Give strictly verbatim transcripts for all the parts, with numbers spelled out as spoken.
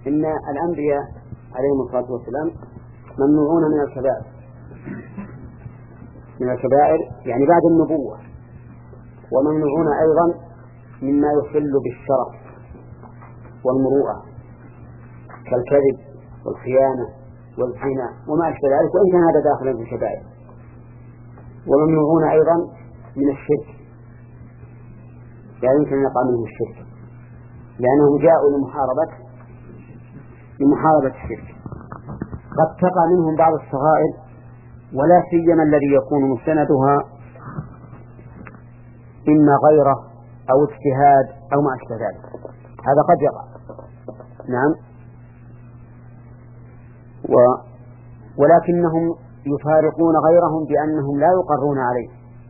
إن الأنبياء عليهم الصلاة والسلام ممنوعون من الكبائر، من الكبائر يعني بعد النبوة، وممنوعون أيضا مما يخل بالشرف والمروءة كالكذب والخيانة والزنا وما أشبه ذلك، وإن كان هذا داخلا في الكبائر. وممنوعون أيضا من الشرك، لا يعني يمكن أن يقع منهم الشرك، لأنهم جاءوا لمحاربة لمحاربة الشرك. قد تقع منهم بعض الصغائر، ولا سيما الذي يكون مستندها إما غيره أو اجتهاد أو ما أشبه ذلك، هذا قد يقع. نعم. و ولكنهم يفارقون غيرهم بأنهم لا يقرون عليه،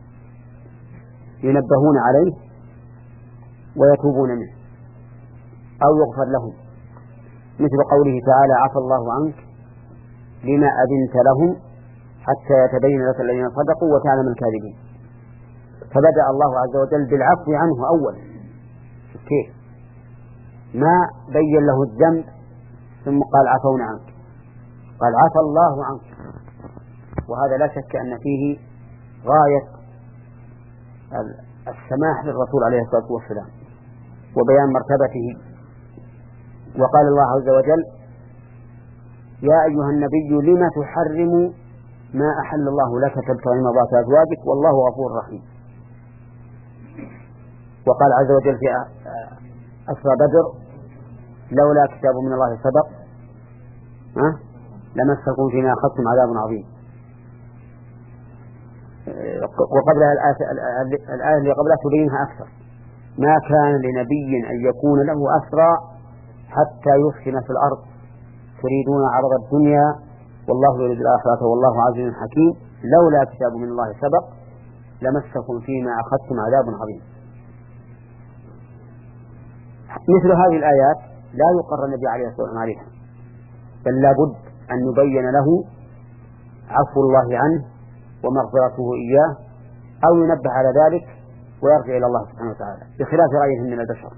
ينبهون عليه ويتوبون منه أو يغفر لهم، مثل قوله تعالى: عفى الله عنك لما أذنت لهم حتى يتبين لك الذين صدقوا وتعلم الكاذبين. فبدأ الله عز وجل بالعفو عنه أولا، كيف؟ ما بين له الذنب ثم قال عفونا عنك، قال عفى الله عنك، وهذا لا شك أن فيه غاية السماح للرسول عليه الصلاة والسلام وبيان مرتبته. وقال الله عز وجل: يا أيها النبي لما تحرم ما أحل الله لك تبتغي مرضات أزواجك والله غفور رحيم. وقال عز وجل في أسرى بدر: لولا كتاب من الله سبق ها لمسكم فيما أخذتم عذاب عظيم. وقبلها الآية اللي قبلها تبينها أكثر: ما كان لنبي أن يكون له أسرى حتى يسكن في الأرض تريدون عرض الدنيا والله يريد الآخرة والله عزيز حكيم لولا كتاب من الله سبق لمسكم فيما أخذتم عذاب عظيم. مثل هذه الآيات لا يقر النبي عليه الصلاة والسلام عليها، بل لا بد أن يبين له عفو الله عنه ومغفرته إياه، أو ينبه على ذلك ويرجع إلى الله سبحانه وتعالى، بخلاف رأيهم من البشر.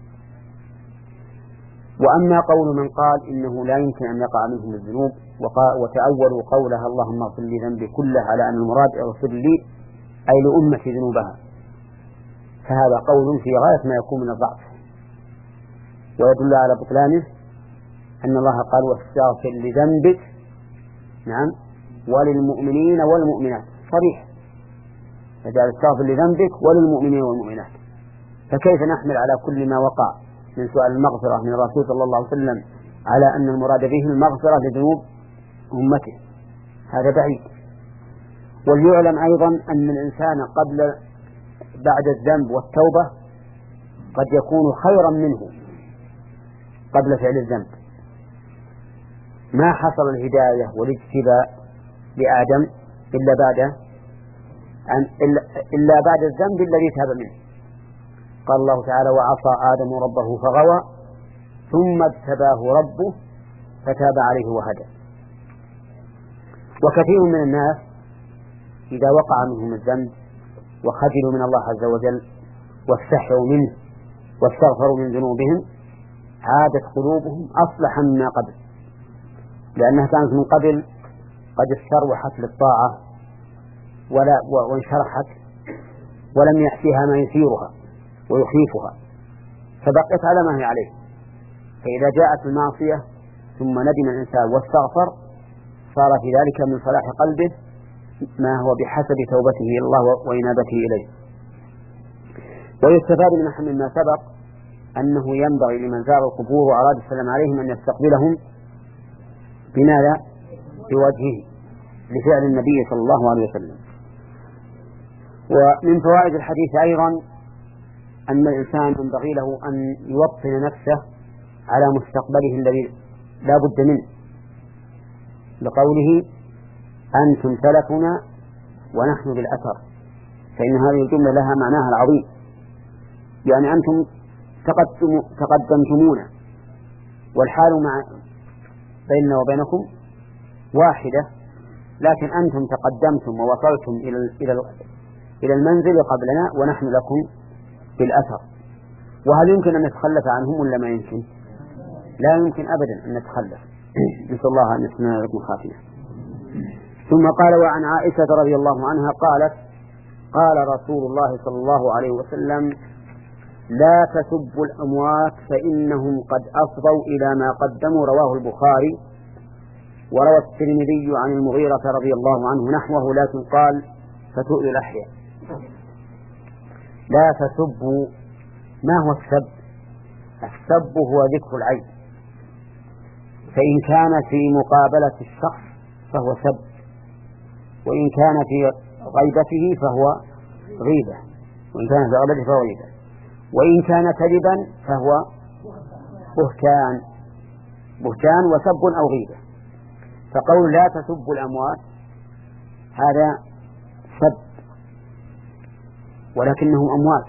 وأما قول من قال إنه لا يمكن أن يقع منهم الذنوب وتأولوا قولها اللهم اغفر لي ذنبي كله على أن المراد اغفر لي أي لأمة ذنوبها، فهذا قول في غاية ما يكون من الضعف، ويدل على بطلانه أن الله قال: واستغفر لذنبك نعم وللمؤمنين والمؤمنات، صريح، فجعل استغفر لذنبك وللمؤمنين والمؤمنات. فكيف نحمل على كل ما وقع من سؤال المغفرة من الرسول صلى الله عليه وسلم على أن المراد به المغفرة لذنوب أمته؟ هذا بعيد. وليعلم أيضا أن الإنسان قبل بعد الذنب والتوبة قد يكون خيرا منه قبل فعل الذنب. ما حصل الهداية والاجتباء لآدم إلا بعد أن إلا بعد الذنب الذي تاب منه. قال الله تعالى: وعصى آدم ربه فغوى ثم اجتباه ربه فتاب عليه وهدى. وكثير من الناس إذا وقع منهم الذنب وخجلوا من الله عز وجل واستحيوا منه واستغفروا من ذنوبهم عادت قلوبهم أصلح مما قبل، لأنها كانت من قبل قد استروحت للطاعة ولا وانشرحت ولم يأتيها ما يثيرها ويخيفها، فبقيت على ما هي عليه. فإذا جاءت المعصية ثم ندم الإنسان واستغفر صار في ذلك من صلاح قلبه ما هو بحسب توبته إلى الله وإنابته إليه. ويستفاد من ما سبق أنه ينبغي لمن زار القبور وأراد السلام عليهم أن يستقبلهم بماذا؟ بوجهه، لفعل النبي صلى الله عليه وسلم. ومن فوائد الحديث أيضا أن الإنسان ينبغي له أن يوطن نفسه على مستقبله الذي لا بد منه، لقوله: أنتم سلفنا ونحن بالأثر، فإن هذه الجملة لها معناها العظيم، يعني أنتم تقدم تقدمتمونا والحال مع بيننا وبينكم واحدة، لكن أنتم تقدمتم ووصلتم إلى إلى إلى المنزل قبلنا ونحن لكم بالأثر. وهل يمكن أن نتخلف عنهم ولا ما يمكن؟ لا يمكن أبدا أن نتخلف. نسأل الله أن يسمعنا لكم خاتمة. ثم قال: وعن عائشة رضي الله عنها قالت: قال رسول الله صلى الله عليه وسلم: لا تسبوا الأموات فإنهم قد أفضوا إلى ما قدموا. رواه البخاري. وروى الترمذي عن المغيرة رضي الله عنه نحوه، لكن قال: فتؤذوا الأحياء. لا تسبوا. ما هو السب؟ السب هو ذكر العيب، فإن كان في مقابلة الشخص فهو سب، وإن كان في غيبته فهو غيبة، وإن كان في غيبته فهو غيبة، وإن كان كذبا فهو بهتان بهتان وسب أو غيبة. فقول لا تسبوا الأموات هذا سب، ولكنهم أموات،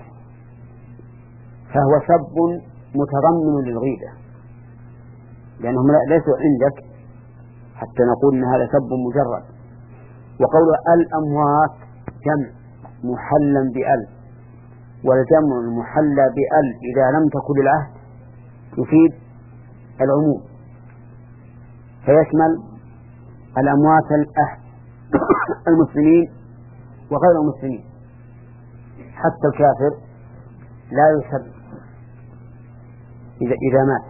فهو سب متضمن للغيبة، لأنهم ليسوا عندك حتى نقول أن هذا سب مجرد. وقول الأموات جمع محلا بأل، والجمع المحلى بأل إذا لم تكن العهد يفيد العموم، فيشمل الأموات المسلمين وغير المسلمين، حتى الكافر لا يسب إذا إذا مات،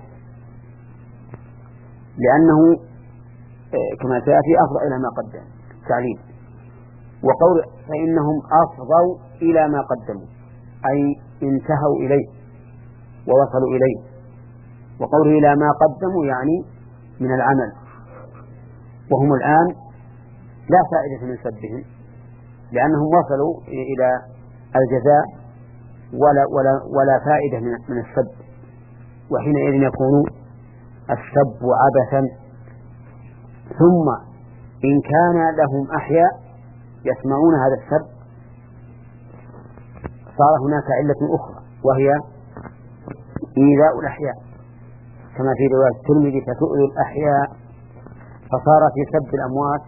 لأنه كما سيأتي أفضى إلى ما قدم تعليل. وقول فإنهم أفضوا إلى ما قدموا أي انتهوا إليه ووصلوا إليه، وقوله إلى ما قدموا يعني من العمل، وهم الآن لا فائدة من سبهم، لأنهم وصلوا إلى الجزاء ولا, ولا, ولا فائدة من السب، وحينئذ يكون السب عبثا. ثم إن كان لهم أحياء يسمعون هذا السب صار هناك علة أخرى، وهي إيذاء الأحياء، كما في رواية الترمذي: فتؤذوا الأحياء. فصار في سب الأموات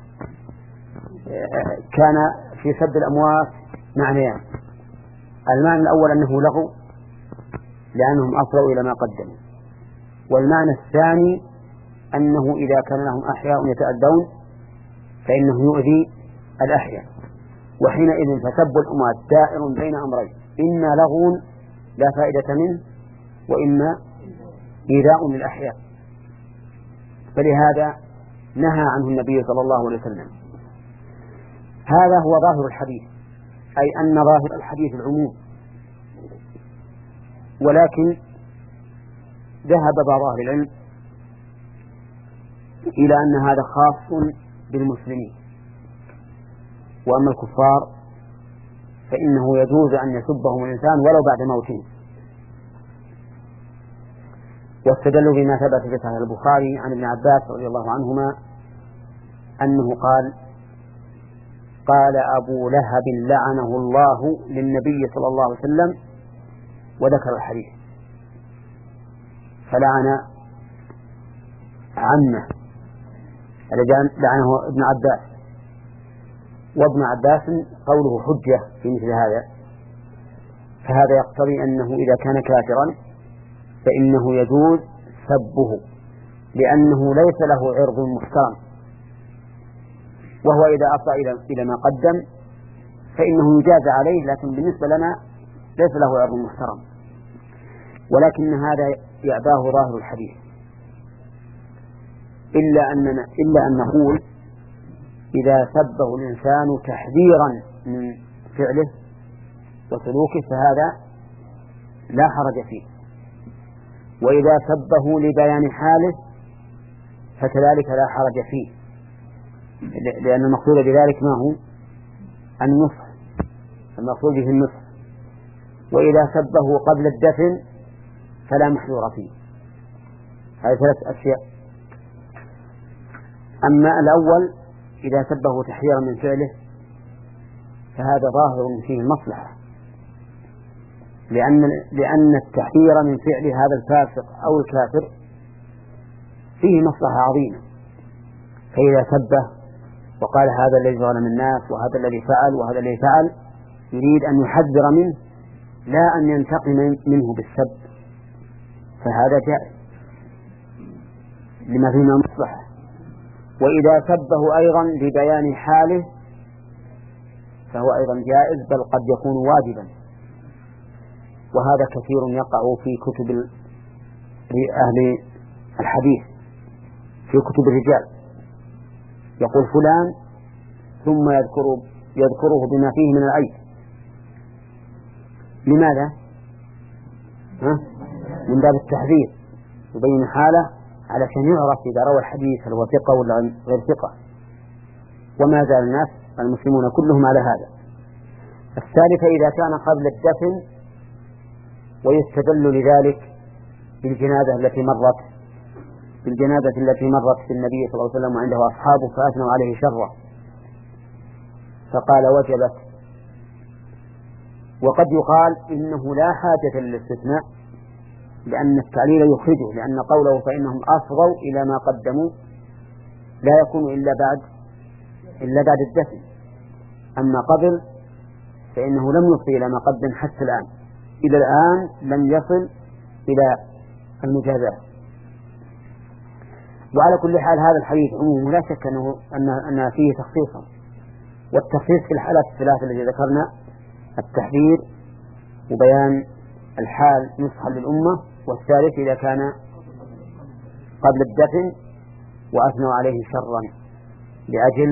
كان في سب الأموات معنيان: المعنى الأول أنه لغو لأنهم أفضوا إلى ما قدموا، والمعنى الثاني أنه إذا كان لهم أحياء يتأذون فإنه يؤذي الأحياء، وحينئذ فسب الأموات دائر بين أمرين: إما لغو لا فائدة منه، وإما إيذاء للأحياء. فلهذا نهى عنه النبي صلى الله عليه وسلم. هذا هو ظاهر الحديث، أي أن ظاهر الحديث العموم، ولكن ذهب بعض أهل العلم إلى أن هذا خاص بالمسلمين، وأما الكفار فإنه يجوز أن يسبهم الإنسان ولو بعد موتهم. واستدلوا بما ثبت في صحيح البخاري عن ابن عباس رضي الله عنهما أنه قال: قال أبو لهب لعنه الله للنبي صلى الله عليه وسلم، وذكر الحديث، فلعن عمه الذي لعنه ابن عباس، وابن عباس قوله حجة في مثل هذا، فهذا يقتضي أنه إذا كان كافرا فإنه يجوز سبه، لأنه ليس له عرض محترم، وهو إذا أفضى إلى ما قدم فإنه يجاز عليه، لكن بالنسبة لنا ليس له عرض محترم. ولكن هذا يعباه ظاهر الحديث، إلا أننا إلا أن نقول إذا سبه الإنسان تحذيرا من فعله وسلوكه فهذا لا حرج فيه، وإذا سبه لبيان حاله فكذلك لا حرج فيه، لأن المقصود بذلك ما هو النصح، المقصود به النصح. وإذا سبه قبل الدفن فلا محذور فيه. هذه ثلاث أشياء. أما الأول إذا سبه تحذيرا من فعله فهذا ظاهر فيه المصلحة، لأن لأن التحذير من فعل هذا الفاسق أو الكافر فيه مصلحة عظيمة. فإذا سبه وقال هذا الذي ظلم الناس وهذا الذي فعل وهذا الذي فعل، يريد أن يحذر منه لا أن ينتقم منه بالسب، فهذا جائز. لما فيه من مصلحة، وإذا سبه أيضا لبيان حاله فهو أيضا جائز، بل قد يكون واجبا. وهذا كثير يقع في كتب أهل الحديث، في كتب الرجال، يقول فلان ثم يذكر يذكره بما فيه من العيب. لماذا؟ ها؟ من باب التحذير، يبين حاله علشان يعرف إذا روى الحديث هل هو ثقة ولا غير ثقة. وما زال الناس المسلمون كلهم على هذا. الثالثة إذا كان قبل الدفن ويستدل لذلك بالجنازة التي مرت بالجنازة التي مرت في النبي صلى الله عليه وسلم وعنده أصحابه فأثنوا عليه شرا فقال وجبت. وقد يقال إنه لا حاجة للاستثناء لأن التعليل يخرجه، لأن قوله فإنهم أفضوا إلى ما قدموا لا يكون إلا بعد إلا بعد الدفن. أما قبل فإنه لم يفضي إلى ما قدم حتى الآن، إلى الآن لم يصل إلى المجازات. وعلى كل حال هذا الحديث عموم لا شك أنه أن أن فيه تخصيصا، والتخصيص في الحالات الثلاث التي ذكرنا التحذير وبيان الحال نصحا للأمة، والثالث إذا كان قبل الدفن وأثنوا عليه شرا لأجل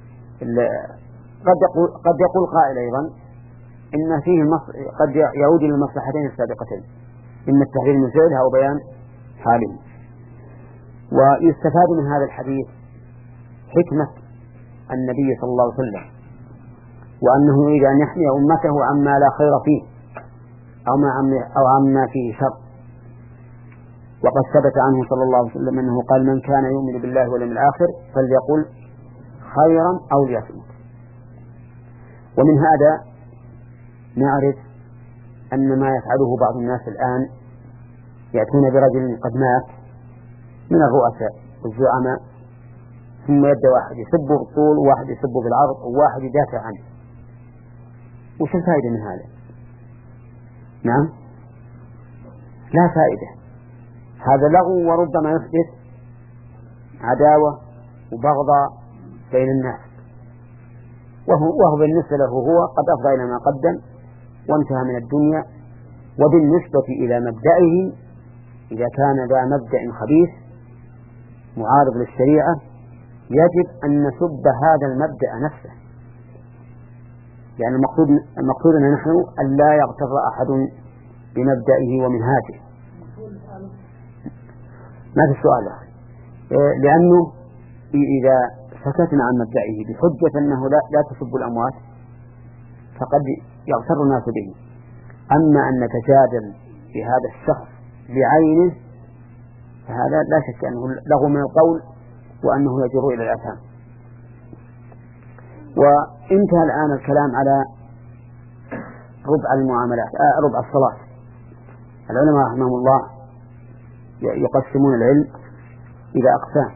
قد يقول قد يقول قائل أيضا إن فيه قد يعود إلى المصلحتين السابقتين، إما التحذير من فعلها أو بيان حاله. ويستفاد من هذا الحديث حكمة النبي صلى الله عليه وسلم، وأنه يريد أن يحمي أمته عما لا خير فيه أو ما أو عما فيه شر. وقد ثبت عنه صلى الله عليه وسلم أنه قال من كان يؤمن بالله واليوم الآخر فليقل خيرا أو ليصمت. ومن هذا نعرف أن ما يفعله بعض الناس الآن يأتون برجل قد مات من الرؤساء والزعماء ثم يبدأ واحد يسبه بالطول وواحد يسبه بالعرض وواحد يدافع عنه. وش الفائدة من هذا؟ نعم لا فائدة، هذا لغو وربما يحدث عداوة وبغضاء بين الناس، وهو, وهو بالنسبة له هو قد أفضى إلى ما قدم وانتهى من الدنيا. وبالنسبة إلى مبدئه إذا كان ذا مبدأ خبيث معارض للشريعة يجب أن نسب هذا المبدأ نفسه، لأن المقصود المقصودنا نحن أن لا يغتر أحد بمبدئه ومنهاجه. ما في السؤال لأنه إذا سكتنا عن مبدئه بحجة أنه لا, لا تسب الأموات فقد يغتر الناس به. أما أن نتجادل بهذا الشخص بعينه فهذا لا شك أنه لغو من القول وأنه يجر إلى الأثام. وانتهى الآن الكلام على ربع المعاملات آه ربع الصلاة. العلماء رحمهم الله يقسمون العلم إلى أقسام.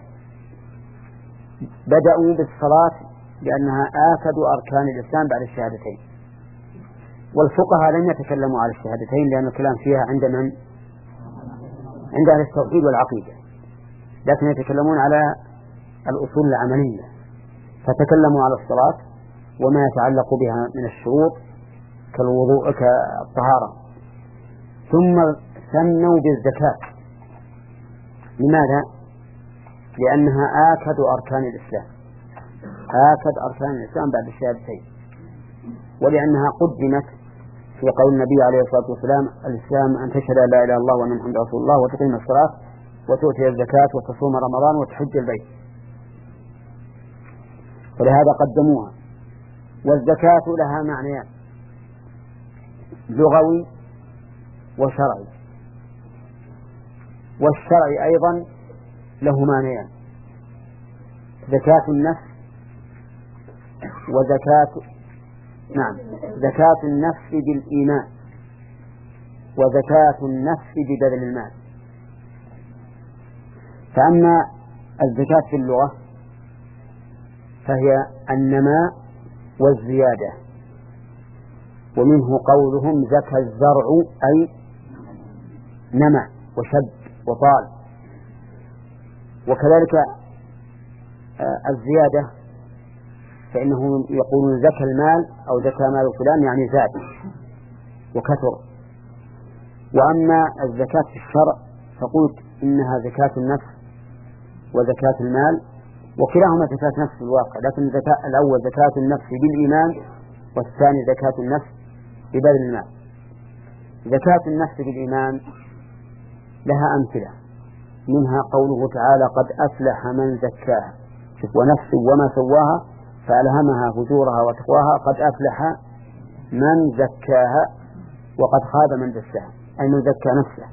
بدأوا بالصلاة لأنها آكد أركان الإسلام بعد الشهادتين، والفقهاء لم يتكلموا على الشهادتين لأن الكلام فيها عند من؟ عند أهل التوحيد والعقيدة، لكن يتكلمون على الأصول العملية، فتكلموا على الصلاة وما يتعلق بها من الشروط كالوضوء كالطهارة. ثم ثنوا بالزكاة. لماذا؟ لأنها آكد أركان الإسلام، آكد أركان الإسلام بعد الشهادتين، ولأنها قدمت في قول النبي عليه الصلاة والسلام الإسلام أن تشهد لا إله إلا الله وأن محمدا رسول الله وتقيم الصلاة وتؤتي الزكاة وتصوم رمضان وتحج البيت، فلهذا قدموها. والزكاة لها معنيان لغوي وشرعي، والشرعي أيضا له معنيان زكاة النفس وزكاة نعم زكاة النفس بالإيمان وزكاة النفس ببذل المال. فأما الزكاة في اللغة فهي النماء والزيادة، ومنه قولهم زكى الزرع أي نمى وشد وطال. وكذلك الزيادة فإنه يقول زكى المال أو زكى مال فلان يعني زاد وكثر. وأما الزكاة في الشرع فقلت إنها زكاة النفس وزكاة المال، وكلاهما زكاة نفس في الواقع، لكن زكاة الأول زكاة النفس بالإيمان والثاني زكاة النفس ببذل المال. زكاة النفس بالإيمان لها أمثلة، منها قوله تعالى قد أفلح من زكاها، شوف ونفس وما سواها فألهمها فجورها وتقواها، قد أفلح من زكاها وقد خاب من دساها، أي من زكى نفسه.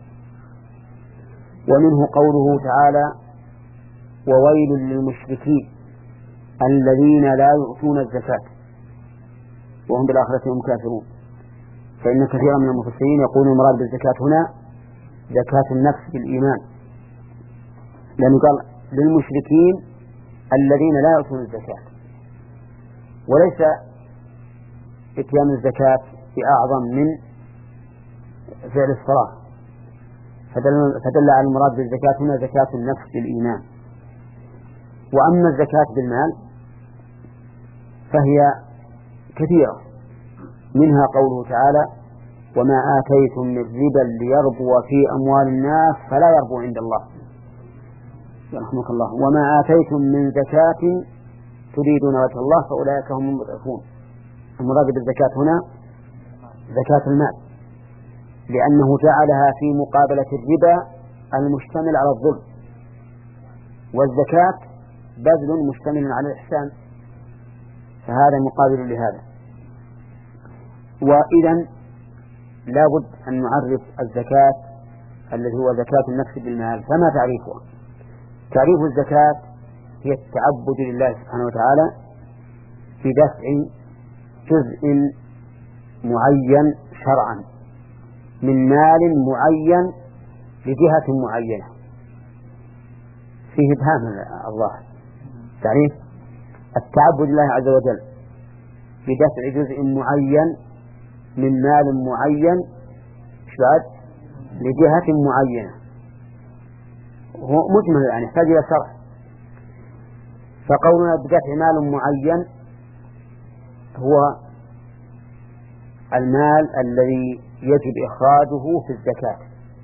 ومنه قوله تعالى وويل للمشركين الذين لا يؤتون الزكاة وهم بالآخرة هم كافرون. فإن كثيرا من المفسرين يقول المراد بالزكاة هنا زكاة النفس بالإيمان، لأنه قال للمشركين الذين لا يؤتون الزكاة، وليس إتيان الزكاة بأعظم من فعل الصلاة، فدل, فدل على المراد بالزكاة هنا زكاة النفس بالإيمان. وأما الزكاة بالمال فهي كثيرة، منها قوله تعالى وما آتيتم من ربا ليربو في أموال الناس فلا يربو عند الله، يرحمك الله، وما آتيتم من زكاة تريدون وجه الله فأولئك هم المضعفون. المراد بالزكاة هنا زكاة المال، لأنه جعلها في مقابلة الربا المشتمل على الظلم، والزكاة بذل مشتمل على الإحسان، فهذا مقابل لهذا. وإذن لا بد أن نعرف الزكاة الذي هو زكاة النفس بالمال. فما تعريفها؟ تعريف الزكاة هي التعبد لله سبحانه وتعالى بدفع جزء معين شرعا من مال معين لجهة معينة. فيه إبهام الظاهر. تعريف التعبد لله عز وجل بدفع جزء معين من مال معين بعد لجهة معينة، هو مجمل يعني يحتاج إلى شرح. فقولنا بدفع مال معين هو المال الذي يجب إخراجه في الزكاة،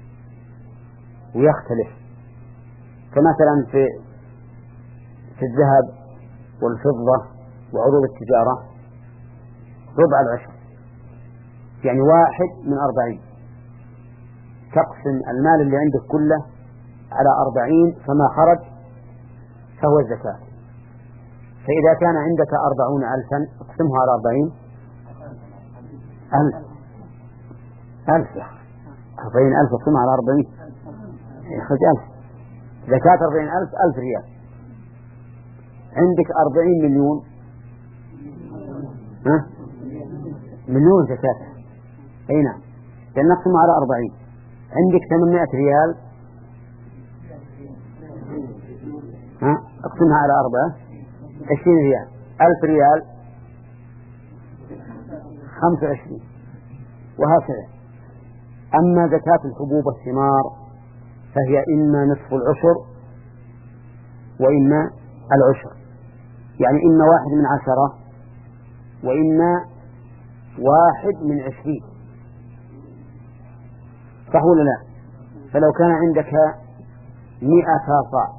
ويختلف، كمثلا في في الذهب والفضة وعروض التجارة ربع العشر، يعني واحد من أربعين، تقسم المال اللي عندك كله على أربعين فما خرج فهو الزكاة. فإذا كان عندك أربعون ألفا اقسمها على أربعين ألف ألف أربعين ألف اقسمها على أربعين يخرج ألف، زكاة أربعين ألف ألف ريال. عندك أربعين مليون، ها مليون زكاة، أي نعم، لأن نقسمها على أربعين. عندك ثمانمائة ريال، ها اقسمها على أربعة عشرين ريال. ألف ريال خمسة وعشرين، وهكذا. أما زكاة الحبوب والثمار فهي إما نصف العشر وإما العشر، يعني إما واحد من عشرة وإما واحد من عشرين، صح ولا لا؟ فلو كان عندك مئة صاع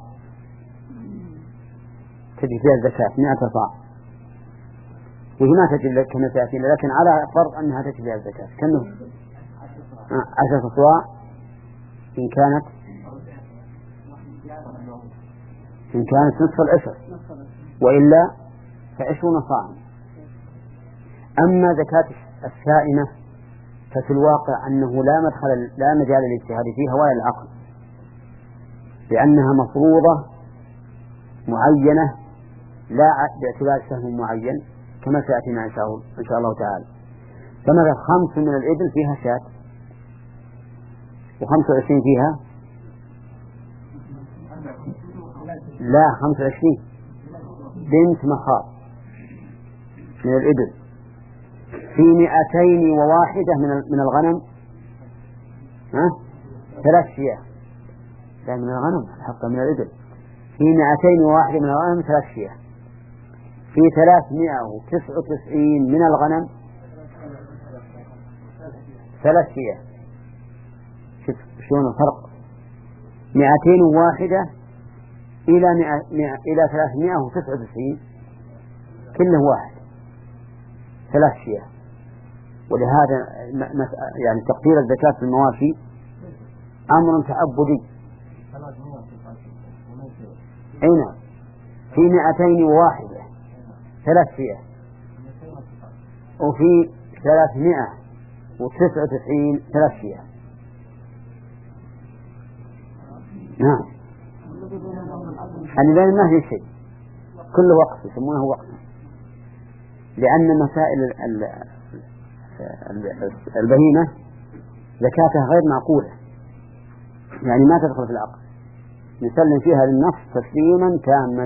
تجي فيها الزكاة مئة صاع، وهي ما تجي لك كما سيأتي، لكن على فرض أنها تجي فيها الزكاة كم عشرة صواع إن كانت إن كانت نصف العشر، وإلا فعشرون صاعا. أما زكاة السائمة ففي الواقع أنه لا مدخل لا مجال للاجتهاد فيها ولا العقل، لأنها مفروضة معينة لا باعتبار سهم معين كما سيأتينا إن شاء الله تعالى. فمثلا خمس من الإبل فيها شاة، وخمس وعشرين فيها لا خمس وعشرين بنت مخاض من الإبل. في مئتين وواحدة من من الغنم ها ثلاث شياه، لا من الغنم حقا من الإبل في مائتين وواحد من الغنم ثلاث شياه، في ثلاثمائة وتسعة وتسعين من الغنم ثلاث شياه. شوف شلون الفرق، مائتين وواحدة إلى مئة إلى ثلاثمائة وتسعة وتسعين كله واحد ثلاث شياه. ولهذا يعني تقدير الزكاة في المواشي أمر تعبدي. أين في مائتين وواحدة ثلاث شياه، وفي ثلاثمائة وتسعة وتسعين ثلاث شياه. نعم، يعني ما في شيء، كل وقت يسمونه وقت، لأن مسائل البهيمة زكاتها غير معقولة، يعني ما تدخل في العقل، نسلم فيها للنص تسليما تاما.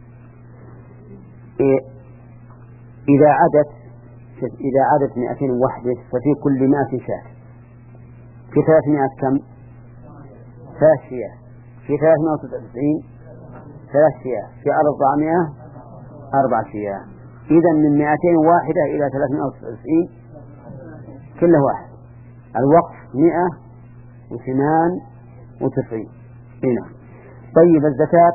إذا عدت إذا عدت مئتين وواحدة ففي كل مائة شاة، في ثلاثمائة كم؟ ثلاث شياه، في ثلاثمائة وتسعة وتسعين ثلاث شياه، في أربعمائة أربع شياه. إذا من مائتين واحدة إلى ثلاثمائة وتسعة وتسعين كله واحد. الوقف مئة وثمان وتسعين. هنا طيب، الزكاة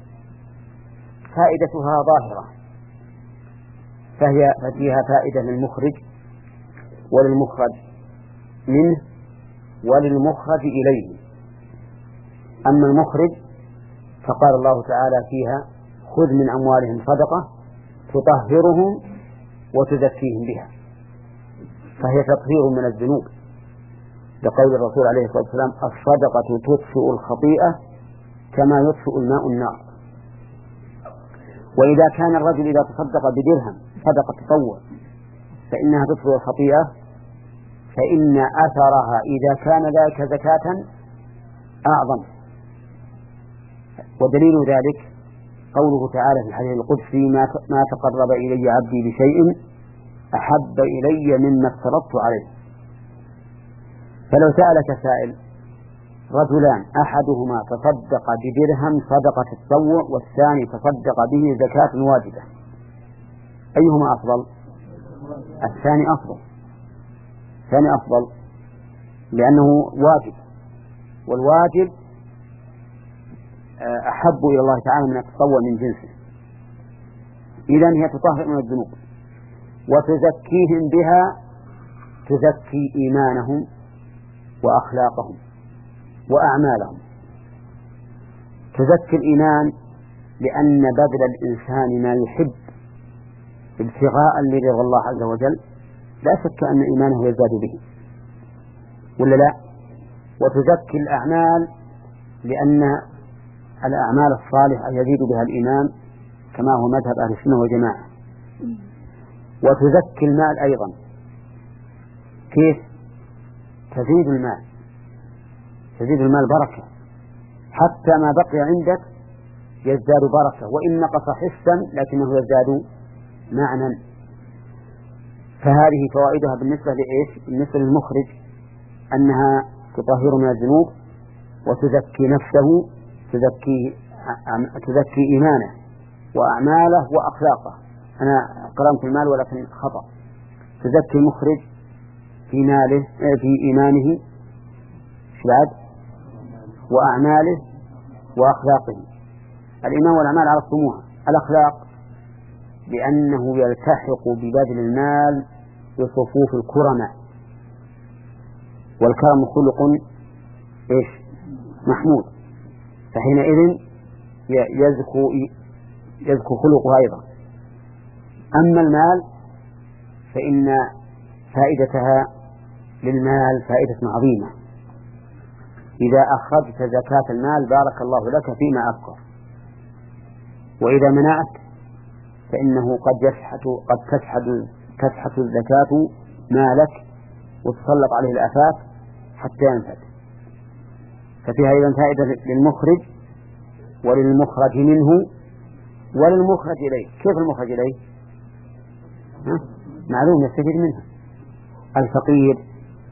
فائدتها ظاهرة، فهي فيها فائدة للمخرج وللمخرج منه وللمخرج إليه. أما المخرج فقال الله تعالى فيها: خذ من أموالهم صدقة تطهرهم وتزكيهم بها، فهي تطهير من الذنوب، لقول الرسول عليه الصلاة والسلام: الصدقة تطفئ الخطيئة كما يطفئ الماء النار. وإذا كان الرجل إذا تصدق بدرهم صدقة تطوع فإنها تطفئ الخطيئة، فإن أثرها إذا كان ذلك زكاة أعظم. ودليل ذلك قوله تعالى في الحديث القدسي: ما تقرب إلي عبدي بشيء أحب إلي مما افترضت عليه. فلو سألك سائل: رجلان أحدهما تصدق بدرهم صدقة التطوع والثاني تصدق به زكاة واجبة، أيهما أفضل؟ الثاني أفضل، الثاني أفضل لأنه واجب، والواجب أحب إلى الله تعالى من التطوع من جنسه. إذن هي تطهر من الذنوب وتزكيهم بها، تزكي إيمانهم وأخلاقهم وأعمالهم. تزكي الإيمان لأن بذل الإنسان ما يحب ابتغاء لرضا الله عز وجل لا شك أن إيمانه يزداد به، ولا لا؟ وتزكي الأعمال لأن الأعمال الصالحة يزيد بها الإيمان كما هو مذهب أهل السنة والجماعة. وتزكي المال أيضا، كيف؟ تزيد المال، تزيد المال بركة، حتى ما بقي عندك يزداد بركة، وإن نقص حسا لكنه يزداد معنى. فهذه فوائدها بالنسبة لإيش؟ بالنسبة للمخرج أنها تطهر من الذنوب وتزكي نفسه، تزكي تزكي إيمانه وأعماله وأخلاقه. أنا قرأت المال ولكن خطأ. تزكي المخرج في ماله في إيمانه بعد وأعماله وأخلاقه. الإيمان والأعمال عرفتموها. الأخلاق لأنه يلتحق ببذل المال بصفوف الكرماء، والكرم خلق إيش؟ محمود، فحينئذ يزكو يزكو خلقه أيضا. أما المال فإن فائدتها للمال فائدة عظيمة. إذا أخرجت زكاة المال بارك الله لك فيما أبقى، وإذا منعت فإنه قد يشحت قد تشحت تشحت الزكاة مالك وتسلط عليه الآفات حتى ينفد. ففيها أيضا فائدة للمخرج وللمخرج منه وللمخرج إليه. كيف المخرج إليه؟ ها؟ معلوم يستفيد منها. الفقير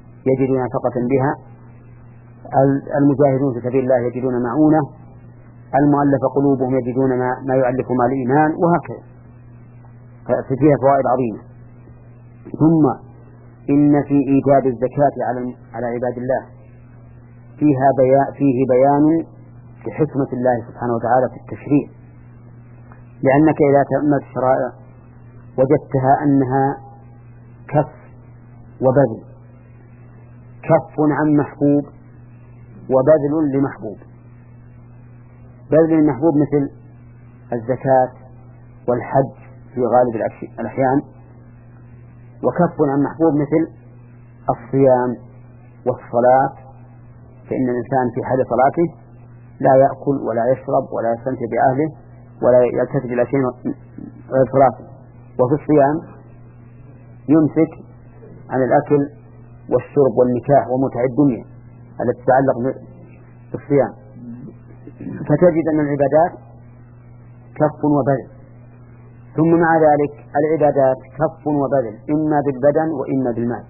يجد نفقة بها، المجاهدون في سبيل الله يجدون معونة، المؤلف قلوبهم يجدون ما, ما يؤلف مع الإيمان، وهكذا فيها فوائد عظيمة. ثم إن في إيجاب الزكاة على على عباد الله فيها بيان فيه بيان لحكمة الله سبحانه وتعالى في التشريع، لأنك إذا تأملت الشرائع وجدتها أنها كف وبذل، كف عن محبوب وبذل لمحبوب. بذل المحبوب مثل الزكاة والحج في غالب الأحيان، وكف عن محبوب مثل الصيام والصلاة، فإن الإنسان في حال صلاته لا يأكل ولا يشرب ولا يستمتع بأهله ولا يلتفت إلى شيء غير صلاته، وفي الصيام يمسك عن الأكل والشرب والنكاح ومتع الدنيا التي تتعلق بالصيام. فتجد أن العبادات كف وبذل. ثم مع ذلك العبادات كف وبذل، إما بالبدن وإما بالمال،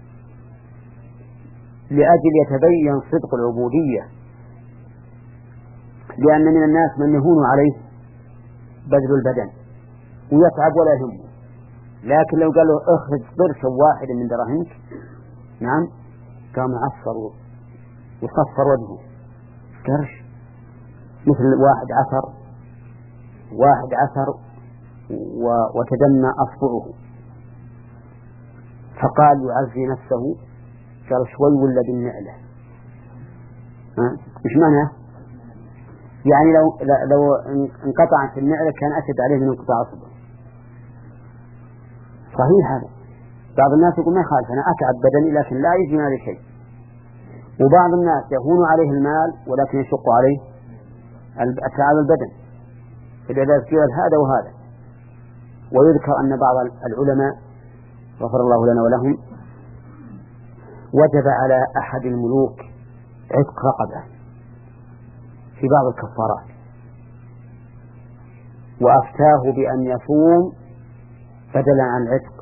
لأجل يتبين صدق العبودية، لأن من الناس من يهون عليه بذل البدن ويتعب ولا يهمه، لكن لو قال له اخرج قرشا واحد من دراهمك، نعم، قام عصر وصفر وجهه. قرش مثل واحد عثر واحد عثر وتدمى أصبعه، فقال يعزي نفسه، قال شوي ولا بالنعلة. مش معنى يعني لو لو انقطعت النعلة كان أشد عليه من انقطاع أصبعه. صحيح هذا. بعض الناس يقول ما يخالف، أنا أتعب بدني لكن لا يجي مالي شيء. وبعض الناس يهون عليه المال ولكن يشق عليه أتعاب البدن، فلذا يذكر هذا وهذا. ويذكر أن بعض العلماء غفر الله لنا ولهم وجب على أحد الملوك عتق رقبة في بعض الكفارات، وأفتاه بأن يصوم بدلا عن العتق،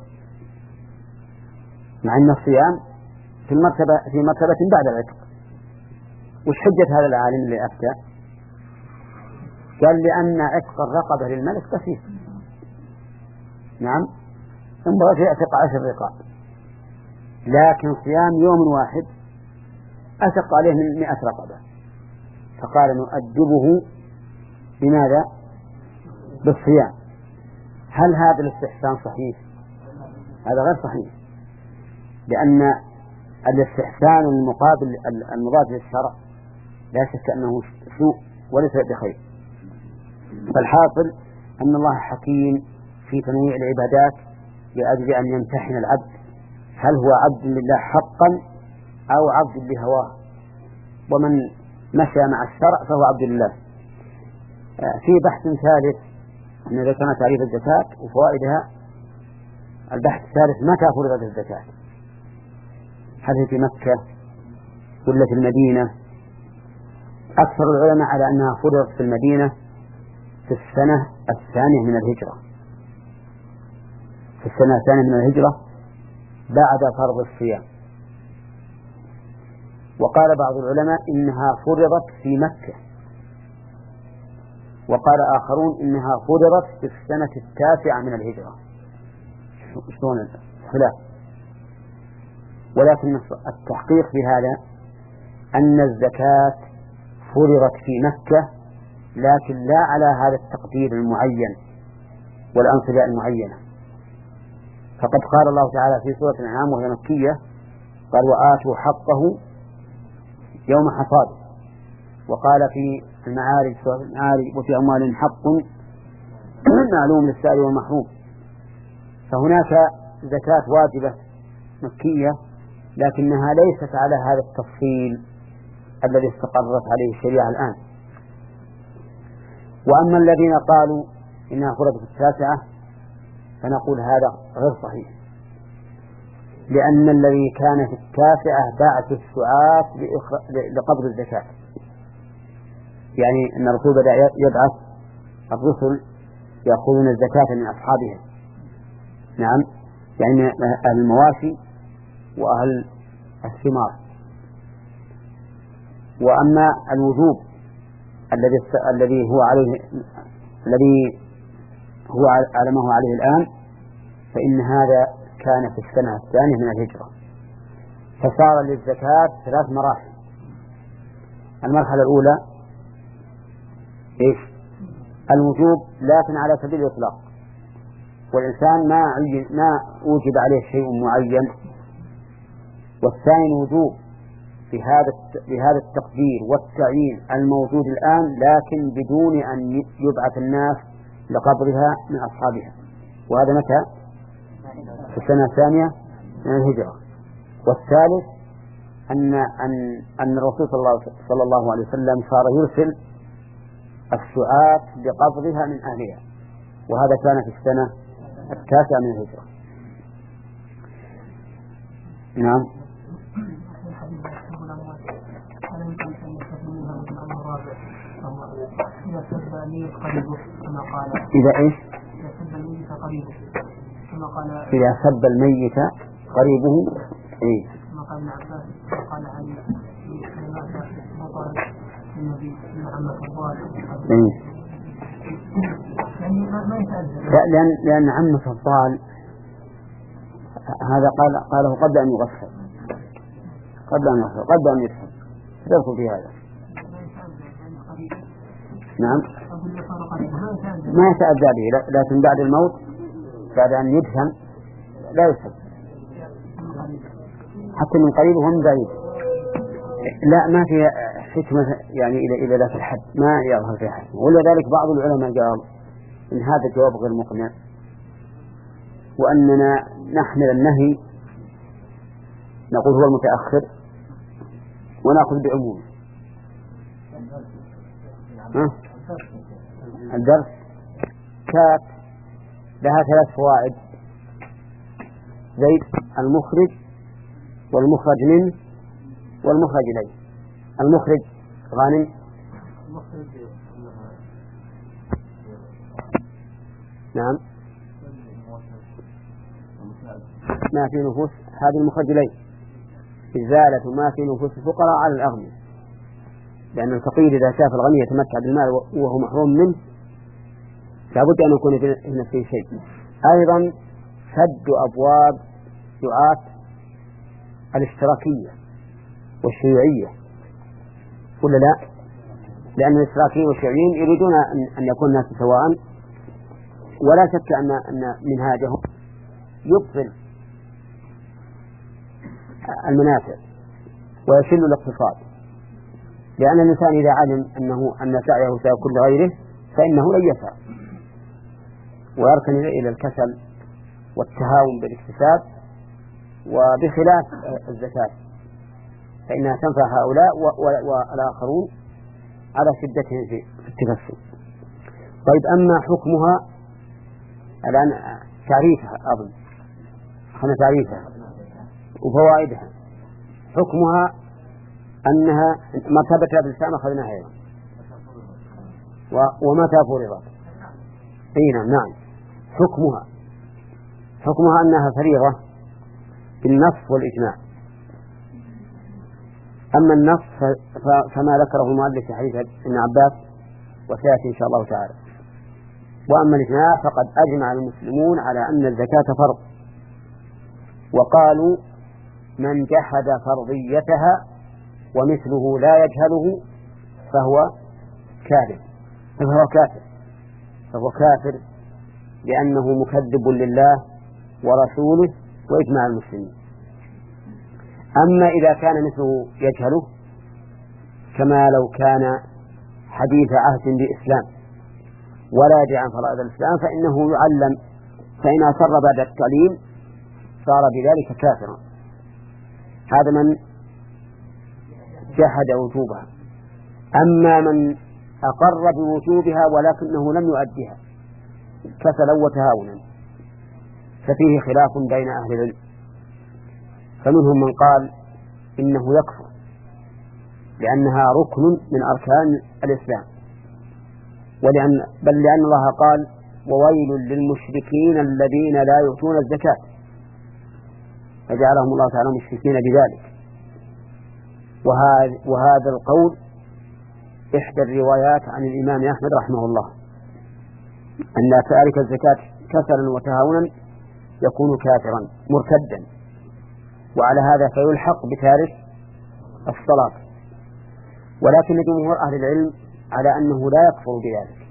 مع أن الصيام في المرتبة في مرتبة بعد العتق. وش حجة هذا العالم اللي أفتى؟ قال لأن عتق الرقبة للملك بسيط، نعم، ينبغي يعتق عشر رقاب، لكن صيام يوم واحد أشق عليه من مئة رقبة، فقال نؤدبه بماذا؟ بالصيام. هل هذا الاستحسان صحيح؟ هذا غير صحيح، لأن الاستحسان المقابل المضاد للشرع لا شك أنه سوء وليس بخير. فالحاصل أن الله حكيم في تنويع العبادات لأجل أن يمتحن العبد هل هو عبد لله حقا أو عبد لهواه، ومن مشى مع الشرع فهو عبد لله. في بحث ثالث أن ذكرنا تعريف الزكاة وفوائدها. البحث الثالث متى فرضت الزكاة؟ هل هي في مكة ولا في المدينة؟ أكثر العلماء على أنها فرضت في المدينة في السنة الثانية من الهجرة، في السنة الثانية من الهجرة بعد فرض الصيام. وقال بعض العلماء إنها فرضت في مكة، وقال آخرون إنها فرضت في السنة التاسعة من الهجرة. شلون الخلاف؟ ولكن التحقيق في هذا أن الزكاة فرضت في مكة، لكن لا على هذا التقدير المعين والأنصباء المعينة. فقد قال الله تعالى في سورة الأنعام وهي مكية، قال وآتوا حقه يوم حصاده، وقال في المعارج سورة المعارج وفي أموالهم حق معلوم للسائل والمحروم. فهناك زكاة واجبة مكية، لكنها ليست على هذا التفصيل الذي استقرت عليه الشريعة الآن. وأما الذين قالوا إنها فرضت في التاسعة فنقول هذا غير صحيح، لأن الذي كان في التاسعة بعث السعاة لقبض الزكاة، يعني أن الرسول بدأ يبعث الرسل يأخذون الزكاة من أصحابهم، نعم، يعني أهل المواشي وأهل الثمار. وأما الوجوب الذي الذي هو عليه الذي هو على ما هو عليه الآن، فإن هذا كان في السنة الثانية من الهجرة. فصار للزكاة ثلاث مراحل. المرحلة الأولى إيش؟ الوجوب لكن على سبيل الإطلاق، والإنسان ما ما أوجب عليه شيء معين. والثاني الوجوب بهذا بهذا التقدير والتعيين الموجود الآن، لكن بدون أن يبعث الناس لقبرها من أصحابها. وهذا متى؟ في السنة الثانية من الهجرة. والثالث أن أن أن الرسول صلى الله عليه وسلم صار يرسل السعاة بقبضها من أهلها، وهذا كان في السنة التاسعة من الهجرة. نعم. إذا إيش؟ إذا سب الميت قريبه إيه؟ كما قال ابن عباس قال علي مات بطل النبي من عمة الضال. يعني ما يتأذى. لأن لأن عمة الضال هذا قال قاله قبل أن يغسل، قبل أن يغسل قبل أن يدخل يدخل في هذا. نعم. ما يتأذى به، لكن بعد الموت بعد أن يدفن لا يسب حتى من قريب ومن بعيد. لا ما في حكمة يعني إلى إلى ذات الحد، ما يظهر فيها حكمة. ولذلك بعض العلماء قال إن هذا الجواب غير مقنع، وأننا نحمل النهي نقول هو المتأخر ونأخذ بعموم. الدرس كات لها ثلاث فوائد: زيد المخرج والمخرج منه والمخرج إليه. المخرج غانم نعم ما في نفوس هذه المخرج إليه، إزالة ما في نفوس الفقراء على الأغنياء، لأن الفقير إذا شاف الغني يتمتع بالمال وهو محروم منه لابد أن يكون في نفسه شيء. أيضا سد أبواب دعاة الاشتراكية والشيوعية، ولا لا؟ لأن الاشتراكيين والشيوعيين يريدون أن يكون الناس سواء، ولا شك أن أن منهاجهم يبطل المنافع ويشل الاقتصاد، لأن الإنسان إذا علم أنه أن سعيه سيكون لغيره فإنه لن يسعى ويركن إلى الكسل والتهاون بالاكتساب. وبخلاف الزكاة فإنها تنفع هؤلاء والآخرون على شدتهم في التكسب. طيب أما حكمها الآن تعريفها أظن خلنا تعريفها وفوائدها. حكمها أنها مرتبة الإسلام أخذناها أيضا ومتى فرضت. أي نعم نعم. حكمها حكمها أنها فريضة بالنص والإجماع. أما النص فما ذكره المؤلف في حديث ابن عباس وسيأتي إن شاء الله تعالى. وأما الإجماع فقد أجمع المسلمون على أن الزكاة فرض، وقالوا من جحد فرضيتها ومثله لا يجهله فهو كافر فهو كافر فهو كافر لأنه مكذب لله ورسوله وإجماع المسلمين. أما إذا كان مثله يجهله كما لو كان حديث عهد بإسلام ولا يدري عن فرائض الإسلام فإنه يعلم، فإن أصر بعد التعليم صار بذلك كافرا. هذا من جحد وجوبها. أما من أقر بوجوبها ولكنه لم يؤديها كسلا وتهاونا ففيه خلاف بين أهل العلم، فمنهم من قال إنه يكفر لأنها ركن من أركان الإسلام، ولأن بل لأن الله قال وويل للمشركين الذين لا يؤتون الزكاة، فجعلهم الله تعالى مشركين بذلك. وهذا, وهذا القول إحدى الروايات عن الإمام أحمد رحمه الله أن تارك الزكاة كسلا وتهاونا يكون كافرا مرتدا، وعلى هذا فيلحق بتارك الصلاة. ولكن جمهور أهل العلم على أنه لا يكفر بذلك،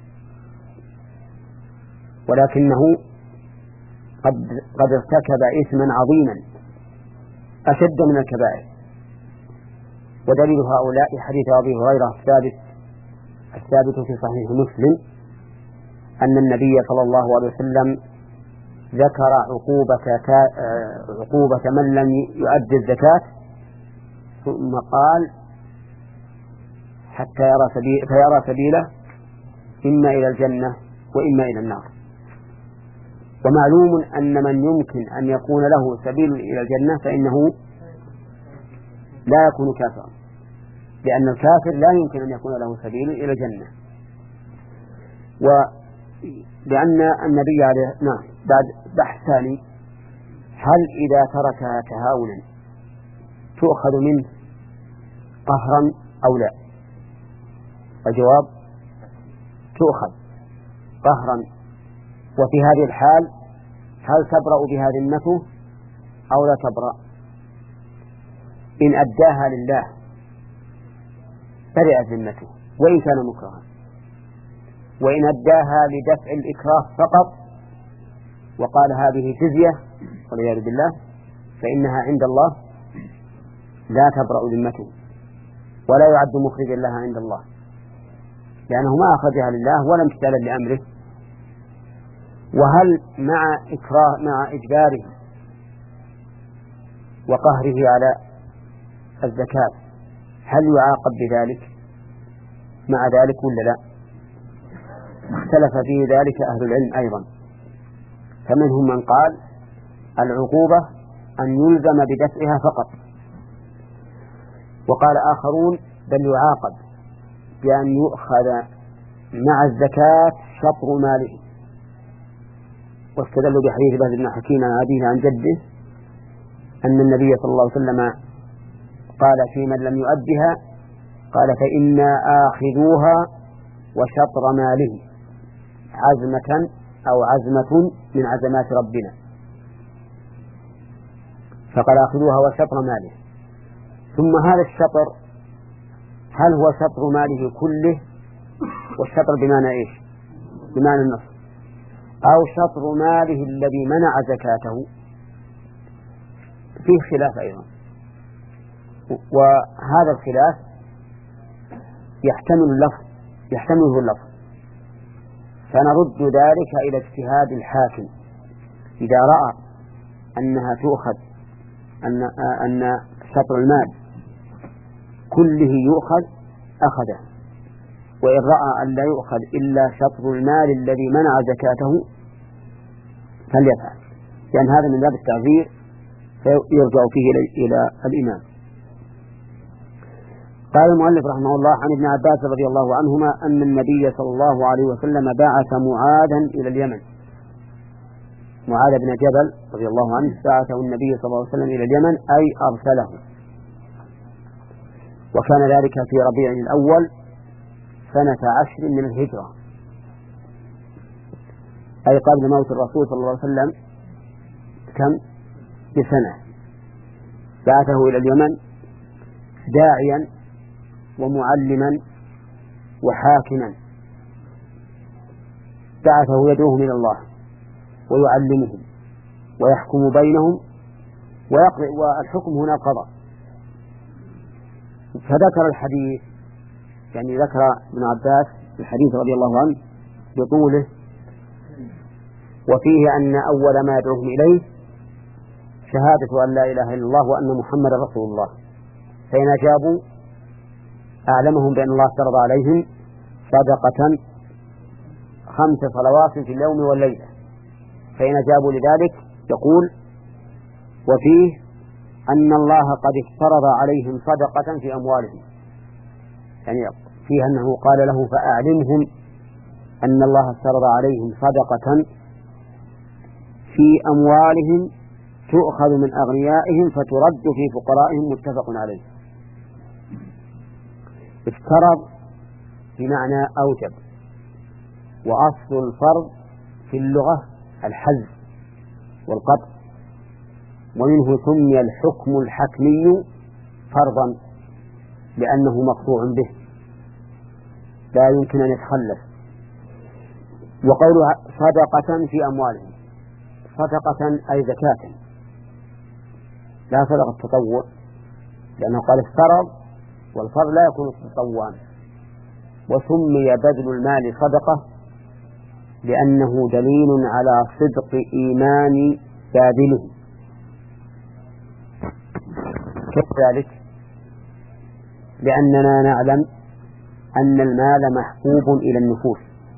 ولكنه قد قد ارتكب إثما عظيما أشد من الكبائر. ودليل هؤلاء حديث أبي هريرة الثابت الثابت في صحيح مسلم أن النبي صلى الله عليه وسلم ذكر عقوبة عقوبة من لم يؤدي الزكاة، ثم قال حتى يرى سبيل فيرى سبيله إما إلى الجنة وإما إلى النار. ومعلوم أن من يمكن أن يكون له سبيل إلى الجنة فإنه لا يكون كافرا، لأن الكافر لا يمكن أن يكون له سبيل إلى الجنة. ولأن النبي عليه نعم بعد بحث ثاني، هل إذا تركها تهاونا تؤخذ منه قهرا أو لا؟ الجواب تؤخذ قهرا. وفي هذه الحال هل تبرأ بها ذمته أو لا تبرأ؟ إن أداها لله برئت ذمته وإن كان مكرها، وإن أداها لدفع الإكراه فقط وقال هذه جزية والعياذ بالله فإنها عند الله لا تبرأ ذمته ولا يعد مخرجا لها عند الله، لأنه ما أخرجها لله ولا امتثالا لأمره. وهل مع إكراه مع إجباره وقهره على الزكاة هل يعاقب بذلك مع ذلك ولا لا؟ اختلف في ذلك أهل العلم أيضا، فمنهم من قال العقوبة أن يلزم بدفعها فقط، وقال آخرون بل يعاقب بأن يؤخذ مع الزكاة شطر ماله. واستدلوا بحديث بهز بن حكيم عن أبيه عن جده أن النبي صلى الله عليه وسلم قال في من لم يؤدها قال فإنا آخذوها وشطر ماله عزمة أو عزمة من عزمات ربنا، فقال آخذوها وشطر ماله. ثم هذا الشطر هل هو شطر ماله كله، والشطر بمعنى إيش؟ بمعنى النصف، أو شطر ماله الذي منع زكاته؟ فيه خلاف أيضا، وهذا الخلاف يحتمل اللفظ يحتمله اللفظ، فنرد ذلك إلى اجتهاد الحاكم إذا رأى أنها تؤخذ أن أن شطر المال كله يؤخذ أخذه، وإن رأى أن لا يؤخذ إلا شطر المال الذي منع زكاته فليفعل، لأن هذا من باب التعذير فيرجع فيه إلى الإمام. قال المؤلف رحمه الله عن ابن عباس رضي الله عنهما أن النبي صلى الله عليه وسلم بعث معاذا إلى اليمن. معاذ بن جبل رضي الله عنه بعثه النبي صلى الله عليه وسلم إلى اليمن أي أرسله، وكان ذلك في ربيع الأول سنة عشر من الهجرة، أي قبل موت الرسول صلى الله عليه وسلم كم بسنة. بعثه إلى اليمن داعيا ومعلما وحاكما، بعثه يدعوهم إلى الله ويعلمهم ويحكم بينهم ويقضي، والحكم هنا قضاء. فذكر الحديث يعني ذكر ابن عباس الحديث رضي الله عنه بطوله، وفيه أن أول ما يدعوهم إليه شهادة أن لا إله إلا الله وأن محمد رسول الله، فإن أجابوا أعلمهم بأن الله افترض عليهم صدقة خمس صلوات في اليوم والليلة، فإن أجابوا لذلك يقول وفيه أن الله قد افترض عليهم صدقة في أموالهم، يعني فيه أنه قال له فأعلمهم أن الله افترض عليهم صدقة في أموالهم تؤخذ من أغنيائهم فترد في فقرائهم، متفق عليه. افترض بمعنى أوجب، وأصل الفرض في اللغة الحذف والقطع، ومنه سمي الحكم الحتمي فرضا لأنه مقطوع به لا يمكن أن يتخلف. وقولها صدقة في أموالهم، صدقة أي زكاة، لا صدقة تطوع، لأنه قال افترض، والفرض لا يكون تطوعا. وسمي بذل المال صدقة لأنه دليل على صدق إيمان باذله. كيف ذلك؟ لأننا نعلم أن المال محبوب إلى النفوس،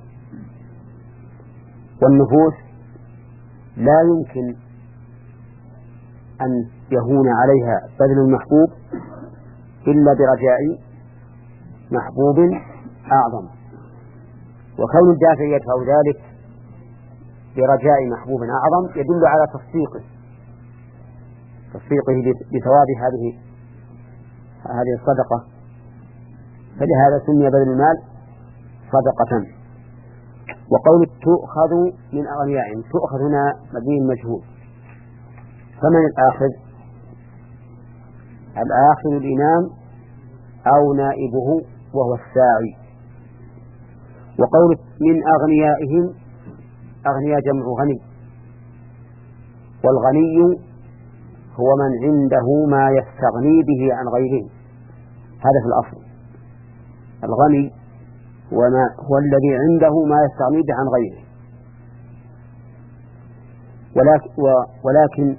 والنفوس لا يمكن أن يهون عليها بذل المحبوب إلا برجاء محبوب أعظم، وكون الدافع يدفع ذلك برجاء محبوب أعظم يدل على تصديقه تصديقه بثواب هذه هذه الصدقة، فلهذا سمي بذل المال صدقة. وقول تؤخذ من أغنيائهم، تؤخذ هنا مبني المجهول، فمن الآخذ؟ الآخذ الإمام أو نائبه وهو الساعي. وقول من أغنيائهم، أغنياء جمع غني، والغني هو من عنده ما يستغني به عن غيره، هذا في الأصل. الغني وما هو الذي عنده ما يستغني به عن غيره، ولكن, ولكن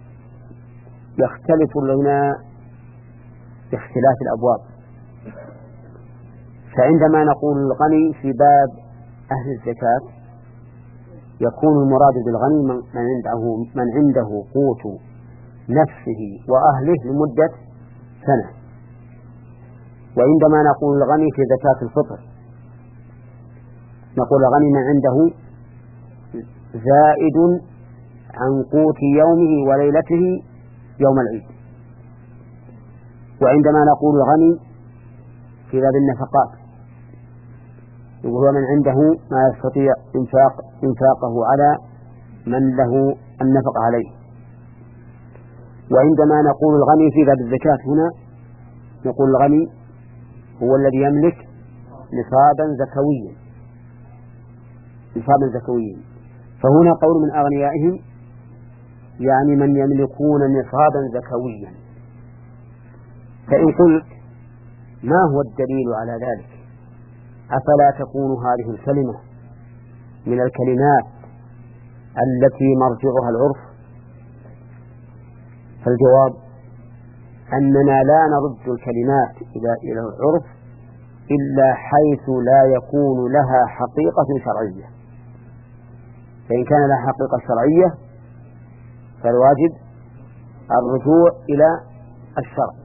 يختلف الغنى باختلاف الأبواب. فعندما نقول الغني في باب أهل الزكاة يكون المراد بالغني من عنده, من عنده قوت نفسه وأهله لمدة سنة. وعندما نقول الغني في زكاة الفطر نقول الغني من عنده زائد عن قوت يومه وليلته يوم العيد. وعندما نقول الغني في باب النفقات وهو من عنده ما يستطيع إنفاق إنفاقه على من له النفق عليه. وعندما نقول الغني في باب الزكاة هنا نقول الغني هو الذي يملك نصابا زكويا نصابا زكويا فهنا قول من أغنيائهم يعني من يملكون نصابا زكويا. فإن قلت ما هو الدليل على ذلك؟ أفلا تكون هذه الكلمة من الكلمات التي مرجعها العرف؟ فالجواب أننا لا نرد الكلمات إلى العرف إلا حيث لا يكون لها حقيقة شرعية. فإن كان لها حقيقة شرعية فالواجب الرجوع إلى الشرع،